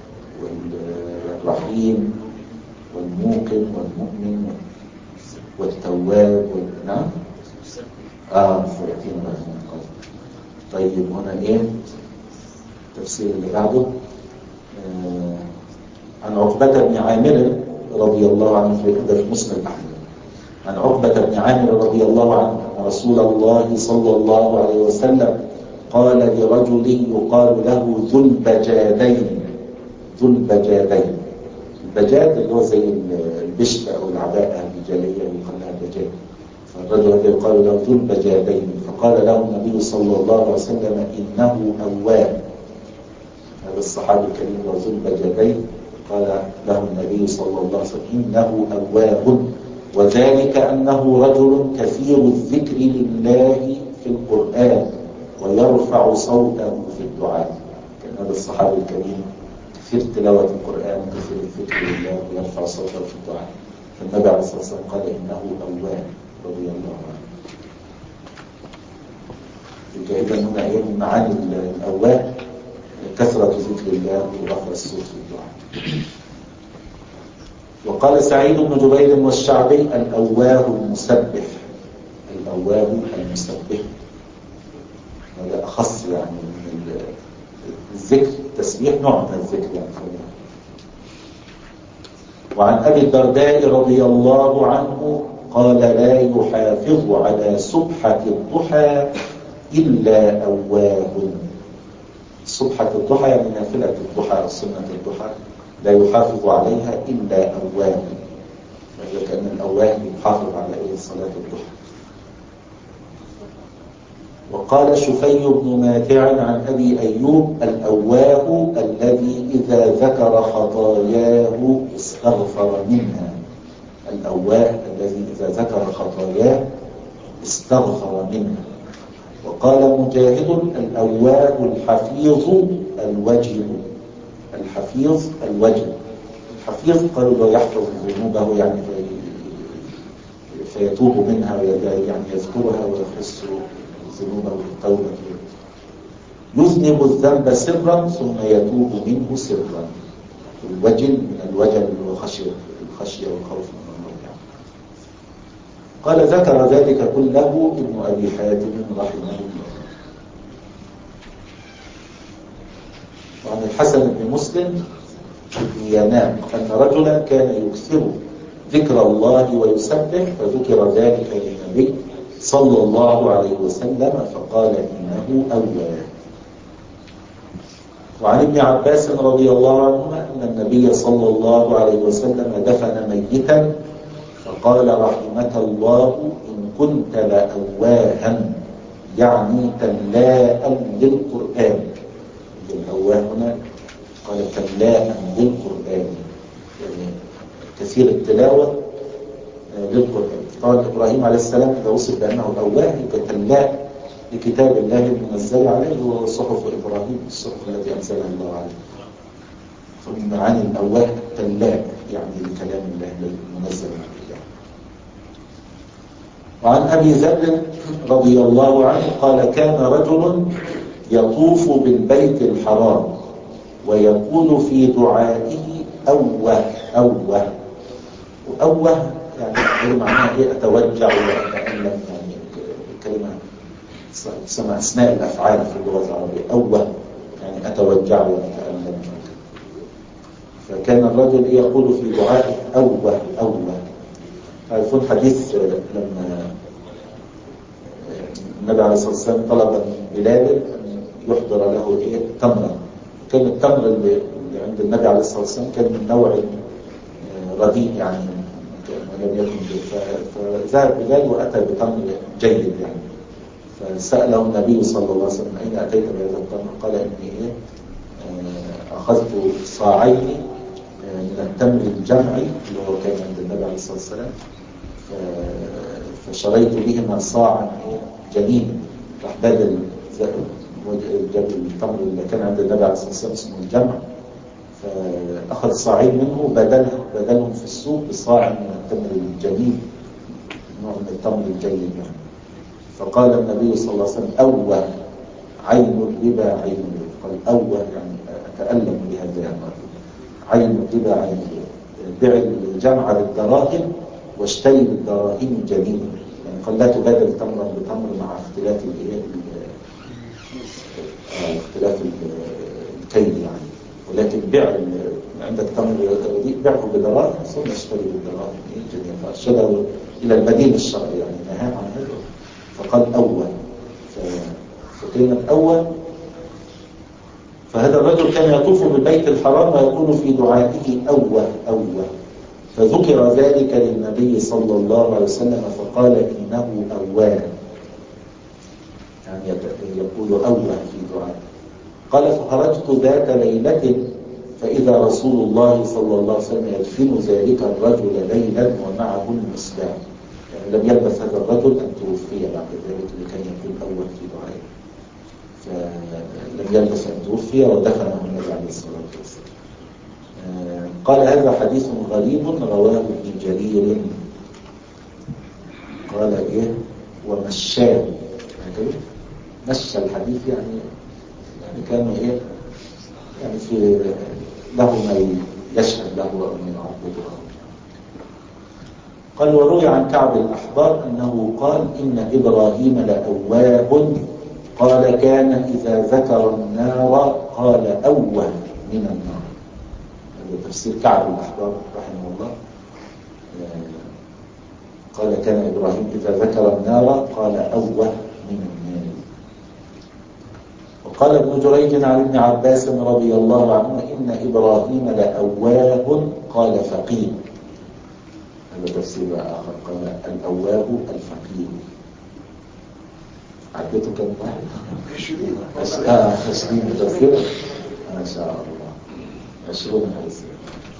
والرحيم والموقن والمؤمن والتواب والنعم. اه سيأتينا رحمه الله. طيب هنا ايه التفسير اللي بعده؟ آه عن عقبة بن عامر رضي الله عنه في هذا في مسند أحمد. عن عقبة بن عامر رضي الله عنه أن رسول الله صلى الله عليه وسلم قال لرجل يقال له ذو البجادين. ذو البجادين، البجاد اللي هو زي البشت أو العباءة الرجالية يقال لها بجاد. فالرجل هذا يقال له ذو البجادين، فقال له النبي صلى الله عليه وسلم إنه أواه. هذا الصحابي الكريم ذو البجادين قال له النبي صلى الله عليه وسلم إنه أواه، وذلك أنه رجل كثير الذكر لله في القرآن ويرفع صوته في الدعاء. كان هذا الصحابي الكريم كثير تلاوة القرآن وكثير الذكر لله ويرفع صوته في الدعاء. فالنبي عليه الصلاة والسلام قال إنه أواه رضي الله عنه. إذا هنا أيه من معاني الأواه كثرة ذكر الله ورفع الصوت في الدعاء. وقال سعيد بن جبير والشعبي الأواه المسبح. الأواه المسبح هذا أخص يعني من الذكر. التسبيح نوع من الذكر يعني. وعن أبي الدرداء رضي الله عنه قال لا يحافظ على سبحة الضحى إلا أواه. صبحة الضحى يعني نافلة الضحى أو سنة الضحى لا يحافظ عليها إلا أواه، وهي كأن الأواه يحافظ على إيه صلاة الضحى. وقال شفي بن ماتع عن أبي أيوب الأواه الذي إذا ذكر خطاياه استغفر منها. الأواه الذي إذا ذكر خطاياه استغفر منها. وقال مجاهد الأواه الحفيظ الوجل. الحفيظ الوجل. الحفيظ قالوا له يحفظ ذنوبه يعني فيتوب منها يعني يذكرها ويخص ذنوبه بالتوبة. يذنب الذنب سرا ثم يتوب منه سرا. الوجل من الوجل وخشية الخشية والخوف من الله يعني. قال ذكر ذلك كله ابن أبي حاتم رحمه الله. وعن الحسن بن مسلم بن ينام أن رجلا كان يكثر ذكر الله ويسبح فذكر ذلك للنبي صلى الله عليه وسلم فقال إنه أواه. وعن ابن عباس رضي الله عنهما أن النبي صلى الله عليه وسلم دفن ميتا فقال رحمك الله إن كنت لأواها يعني تلاء للقرآن. الأواه هنا قال تلاء للقرآن يعني كثير التلاوة للقرآن. قال إبراهيم عليه السلام إذا وصف بأنه الأواه كتلاء لكتاب الله المنزل عليه وهو صحف إبراهيم الصحف التي أنزلها الله عليه. فمن معاني الأواه التلاء يعني لكلام الله المنزل عليه. وعن أبي ذر رضي الله عنه قال كان رجل يطوف بالبيت الحرام ويقول في دعائه أوه أوه. وأوه يعني معناها إيه أتوجع وأتألم يعني كلمة تسمى أثناء الأفعال في اللغة العربية. أوه يعني أتوجع وأتألم. فكان الرجل يقول في دعائه أوه أوه. تعرفون حديث لما النبي عليه الصلاة والسلام طلب من بلال أن يحضر له إيه تمرا. كان التمر اللي عند النبي عليه الصلاة والسلام كان من نوع رديء يعني لم يكن. فذهب بلال وأتى بتمر جيد يعني. فسأله النبي صلى الله عليه وسلم أين أتيت بهذا التمر؟ قال إني إيه أخذت صاعين من التمر الجمعي اللي هو كان عند النبي عليه الصلاة والسلام فشريت بهما صاعا جنينا. راح بدل جاب التمر اللي كان عند النبي عليه الصلاة والسلام اسمه الجمع فأخذ صاعين منه بدله بدلهم في السوق بصاع من التمر الجميل نوع من التمر الجيد يعني. فقال النبي صلى الله عليه وسلم أوه عين الربا عين الربا. قال أوه يعني أتألم بهذا يعني. عين الربا عين الربا. بيع الجمع بالدراهم واشتري بالدراهم جنينا يعني. قال لا تبادل تمرا بتمر مع اختلاف الايه اختلاف الكيل يعني. ولكن بيع عندك تمر رديء بيعه بدراهم ثم اشتري بالدراهم جنينا. فارشده الى البديل الشرعي يعني نهى عن هذا. فقال أول فكلمة أول. فهذا الرجل كان يطوف بالبيت الحرام ويقول في دعائه أوه أوه. فذكر ذلك للنبي صلى الله عليه وسلم فقال إنه أواه يعني يقول أوه في دعائه. قال فخرجت ذات ليلة فإذا رسول الله صلى الله عليه وسلم يدفن ذلك الرجل ليلا ومعه المصباح يعني لم يلبث هذا الرجل أن توفي بعد ذلك لكي يكون أول في دعائه. فلم يلبث أن توفي ودفنه النبي عليه الصلاة والسلام. قال هذا حديث غريب رواه ابن جرير. قال إيه ومشاه هكذا مشى الحديث يعني يعني كانوا إيه يعني في له ما يشهد له أو ما يعبده. قال وروي عن كعب الأحبار أنه قال إن إبراهيم لأواه قال كان إذا ذكر النار قال أوه من النار. هذا تفسير كعب الأحبار رحمه الله. قال كان إبراهيم إذا ذكر النار قال أوه من النار. قال ابن جريج عن ابن عباس رضي الله عنه إن إبراهيم لأواه قال فقيه. هذا تفسير آخر قال الأواه الفقيه. عدته كم واحد؟ عشرين عشرين تفسير ما شاء الله عشرون تفسير.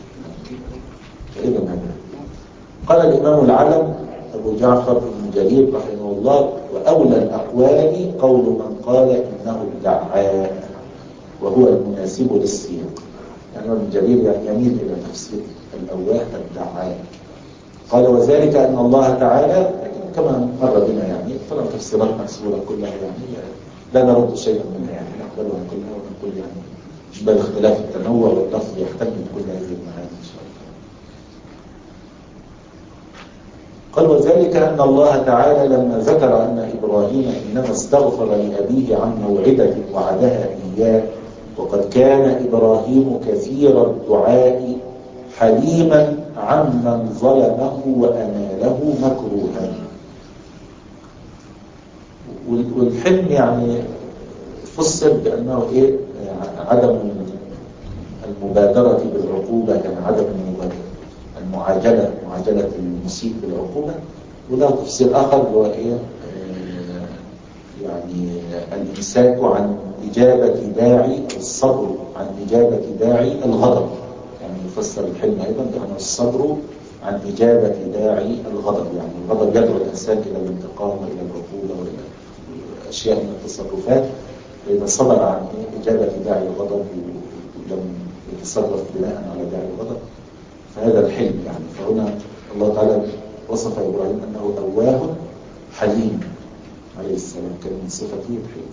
فإذا هذا قال الإمام العلم أبو جعفر بن جرير رحمه الله وأولى الأقوال قول من قال إنه الدعاء وهو المناسب للسياق. يعني ابن جرير يميل إلى تفسير الأواه الدعاء. قال وذلك أن الله تعالى كما مر بنا يعني طبعا تفسيرات محصورة كلها يعني لا نرد شيئا منها يعني نقبلها كلها ونقول يعني بل اختلاف التنوع واللفظ يحتمل كل هذه المعاني إن شاء الله. قال وذلك أن الله تعالى لما ذكر أن إبراهيم إنما استغفر لأبيه عن موعدة وعدها إياه وقد كان إبراهيم كثير الدعاء حليما عمن ظلمه وأناله مكروها. والحلم يعني فسر بأنه إيه عدم المبادرة بالعقوبة يعني عدم المعاجلة معاجلة المسيء بالعقوبة. وده تفسير آخر هو إيه يعني الإمساك عن إجابة داعي الصبر عن إجابة داعي الغضب. يعني يفسر الحلم أيضا بأنه الصبر عن إجابة داعي الغضب. يعني الغضب يدعو الإنسان إلى الانتقام وإلى العقوبة وإلى أشياء من التصرفات. فإذا صبر عن إجابة داعي الغضب ولم يتصرف بناء على داعي الغضب فهذا الحلم. يعني فهنا الله تعالى وصف إبراهيم أنه أواه حليم عليه السلام كان من صفته الحلم.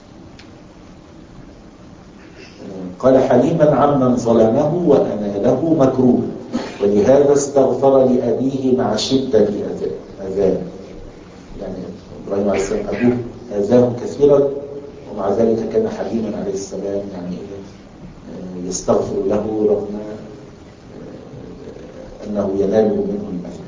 قال حليما عمن ظلمه وأناله مكروه ولهذا استغفر لأبيه مع شدة أذاه. يعني إبراهيم عليه السلام أبوه أذاه كثيرا ومع ذلك كان حليما عليه السلام يعني يستغفر له رغم أنه ينال منه الأذى.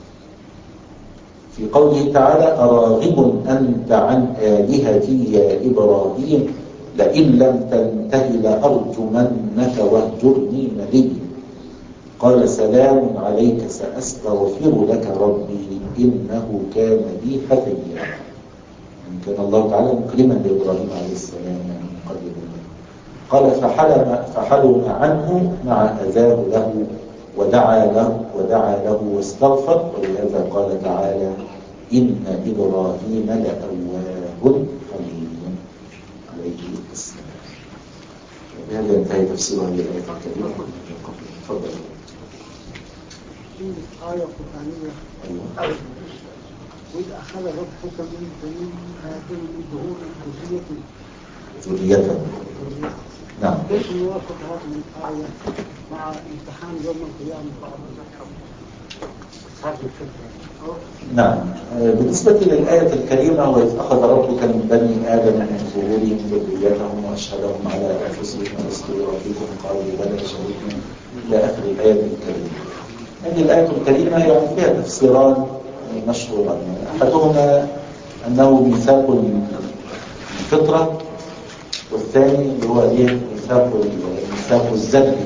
في قوله تعالى أراغب أنت عن آلهتي يا إبراهيم لئن لم تنته لأرجمنك واهجرني مليا. قال سلام عليك سأستغفر لك ربي إنه كان بي حفيا. يعني كان الله تعالى مكرما لإبراهيم عليه السلام يعني مقربا. قال فحلم, فحلم عنه مع أذاه له ودعا له ودعا له واستغفر. ولهذا قال تعالى إن إبراهيم لأواه حليم عليه السلام. بهذا ينتهي تفسير هذه الآية الكريمة. تفضل. آية قرآنية أيوة. وإذا أخذ ربك من بني آدم من ظهورهم ذريته. نعم. كيف نوافق هذه الآية مع امتحان يوم القيامة بعد هذه الفكرة؟ نعم. بالنسبة للآية الكريمة وإذ أخذ ربك من بني آدم من ظهورهم ذريتهم وأشهدهم على أنفسهم ألست بربكم قالوا بلى شهدنا إلى آخر الآية الكريمة. هذه الآية الكريمة يعني فيها تفسيران مشهوران. أحدهما أنه ميثاق الفطرة والثاني اللي هو ايه ميثاق ميثاق الزد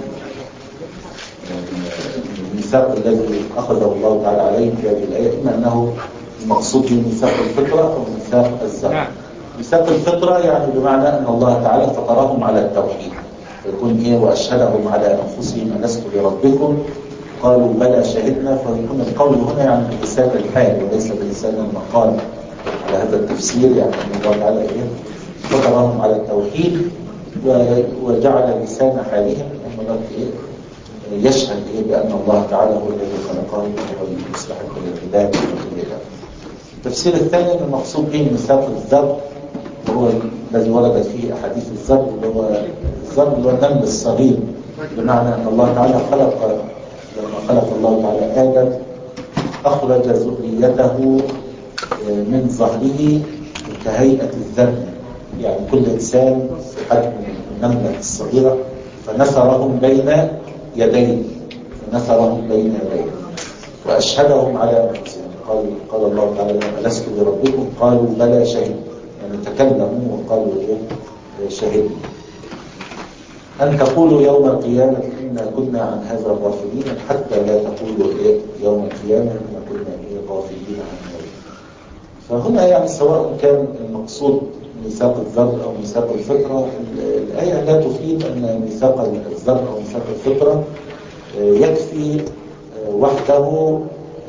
الميثاق الذي أخذه الله تعالى عليه في هذه الآية. إما أنه المقصود به ميثاق الفطرة أو ميثاق الزد. ميثاق الفطرة يعني بمعنى أن الله تعالى فطرهم على التوحيد فيكون إيه وأشهدهم على أنفسهم ألست بربكم قالوا بلى شهدنا. فيكون القول هنا يعني بلسان الحال وليس بلسان المقال. على هذا التفسير يعني أن الله تعالى إيه فطرهم على التوحيد وجعل لسان حالهم أنه يشهد إيه بأن الله تعالى هو الذي خلقهم وهو المستحق للعبادة والخير. التفسير الثاني المقصود به ميثاق الذر وهو الذي وردت فيه أحاديث الذر اللي هو الذر اللي هو النمل الصغير. بمعنى أن الله تعالى خلق لما خلق الله تعالى آدم أخرج ذريته من ظهره كهيئة الذر. يعني كل إنسان في حجم النملة الصغيرة فنثرهم بين يديه فنثرهم بين يديه وأشهدهم على أنفسهم. قال قال الله تعالى ألست بربكم قالوا بلى شهدنا. يعني تكلموا وقالوا إيه شهدنا. أن تقولوا يوم القيامة إنا كنا عن هذا غافلين، حتى لا تقولوا إيه يوم القيامة إنا كنا إيه غافلين عن هذا. فهنا يعني سواء كان المقصود ميثاق الذر أو ميثاق الفطرة، الآية لا تفيد أن ميثاق الذر أو ميثاق الفطرة يكفي وحده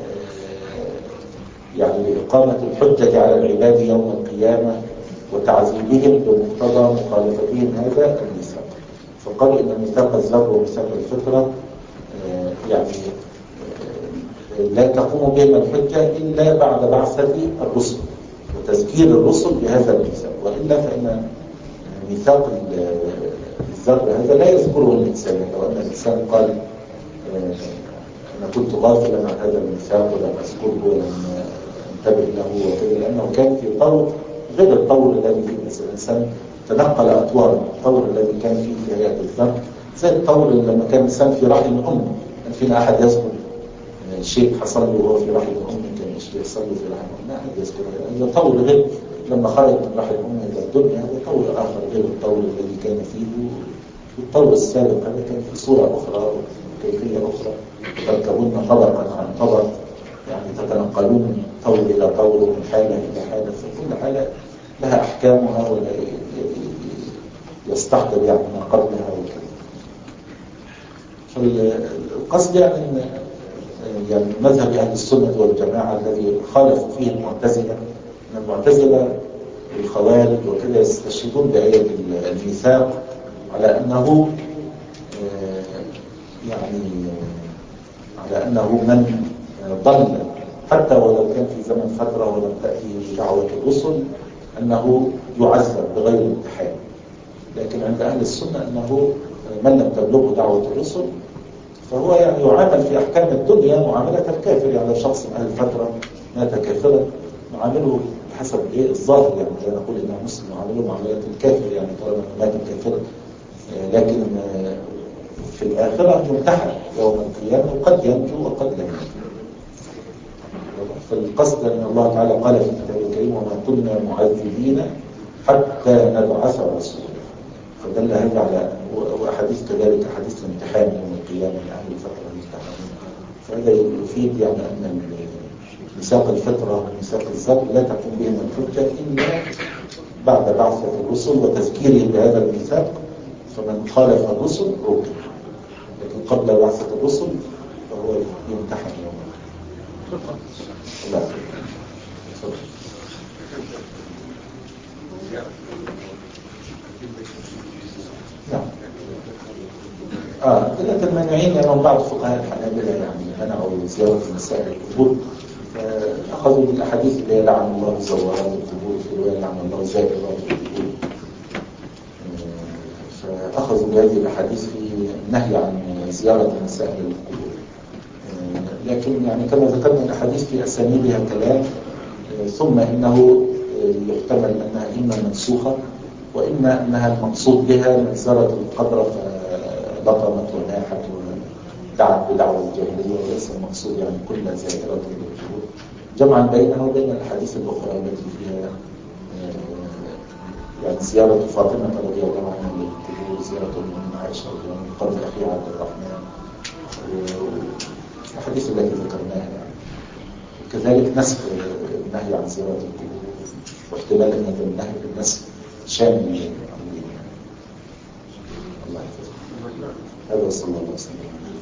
يعني لإقامة الحجة على العباد يوم القيامة وتعذيبهم بمقتضى مخالفتهم هذا الميثاق. فقالوا إن ميثاق الذر وميثاق الفطرة يعني لا تقوم بهم الحجة إلا بعد بعثة الرسل وتذكير الرسل بهذا الميثاق، وإلا فإن ميثاق الذر هذا لا يذكره الإنسان. لو أن الإنسان قال أنا كنت غافلا عن هذا الميثاق ولم أذكره ولم انتبه له وكذا، لأنه كان في طور غير الطور الذي فيه الإنسان تنقل أطوار. الطور الذي كان فيه في هيئة الذر زي الطور لما كان الإنسان في رحم أمه. كان فينا أحد يذكر شيء حصل له وهو في رحم أمه، كان شيء يحصل له في رحم أمه أحد يذكر هذا طور غير لما خرج من رحم أمه إلى الدنيا، هذا طور آخر غير الطور الذي كان فيه. الطور السابق هذا كان في صورة أخرى وكيفية أخرى، تركبون طبقا عن طبق، يعني تتنقلون من طور إلى طور ومن حالة إلى حالة، فكل حالة لها أحكامها ولا يستحضر يعني ما قبلها وكذا. فالقصد يعني أن يعني مذهب أهل السنة والجماعة الذي خالفوا فيه المعتزلة، أن المعتزلة والخوارج وكذا يستشهدون بآية الميثاق على أنه يعني على أنه من ضل حتى ولو كان في زمن فترة ولم تأتي دعوة الرسل أنه يعذب بغير امتحان. لكن عند أهل السنة أنه من لم تبلغه دعوة الرسل فهو يعني يعامل في أحكام الدنيا معاملة الكافر. يعني شخص من أهل الفترة مات كافرا نعامله بحسب إيه الظاهر، يعني لا نقول إنه مسلم نعامله معاملة الكافر يعني طالما مات كافرا، لكن في الآخرة يمتحن يوم القيامة وقد ينجو وقد لا ينجو. فالقصد أن الله تعالى قال في كتابه الكريم وما كنا معذبين حتى نبعث رسولا، فدل هذا على وأحاديث كذلك حديث الامتحان يوم القيامة لأهل الفترة المتحنين. فهذا يفيد يعني أن ميثاق الفترة وميثاق الذر لا تقوم بهم الحجة إلا بعد بعثة الرسل وتذكيرهم بهذا الميثاق، فمن خالف الرسل ركب، لكن قبل بعثة الرسل فهو يمتحن يوم القيامة. لا نعم. آه ثلاثة المانعين يعني بعض فقهاء الحنابلة يعني منعوا زيارة مسائل القبور، أخذوا بالأحاديث اللي هي لعن الله زوارات القبور، في رواية لعن الله زائرات القبور، فأخذوا بهذه الأحاديث في النهي عن زيارة مسائل القبور. لكن يعني كما ذكرنا الأحاديث في أسانيدها كلام، ثم إنه يحتمل أنها إما منسوخة وإما أنها المقصود بها من زارة القبر فلطمت وناحت ودعت بدعوة الجاهلية، وليس المقصود يعني كل زائرة للقبور، جمعا بينها وبين الأحاديث الأخرى التي فيها يعني زيارة فاطمة رضي الله عنها للقبور، زيارة من عائشة رضي الله عنها قبر أخيها عبد الرحمن، الحديث التي ذكرناها يعني. كذلك نسخ النهي عن زيارة القبور، واحتمال أن هذا النهي بالنسخ شامل للأمرين. الله يحفظك. هذا صلى الله عليه وسلم.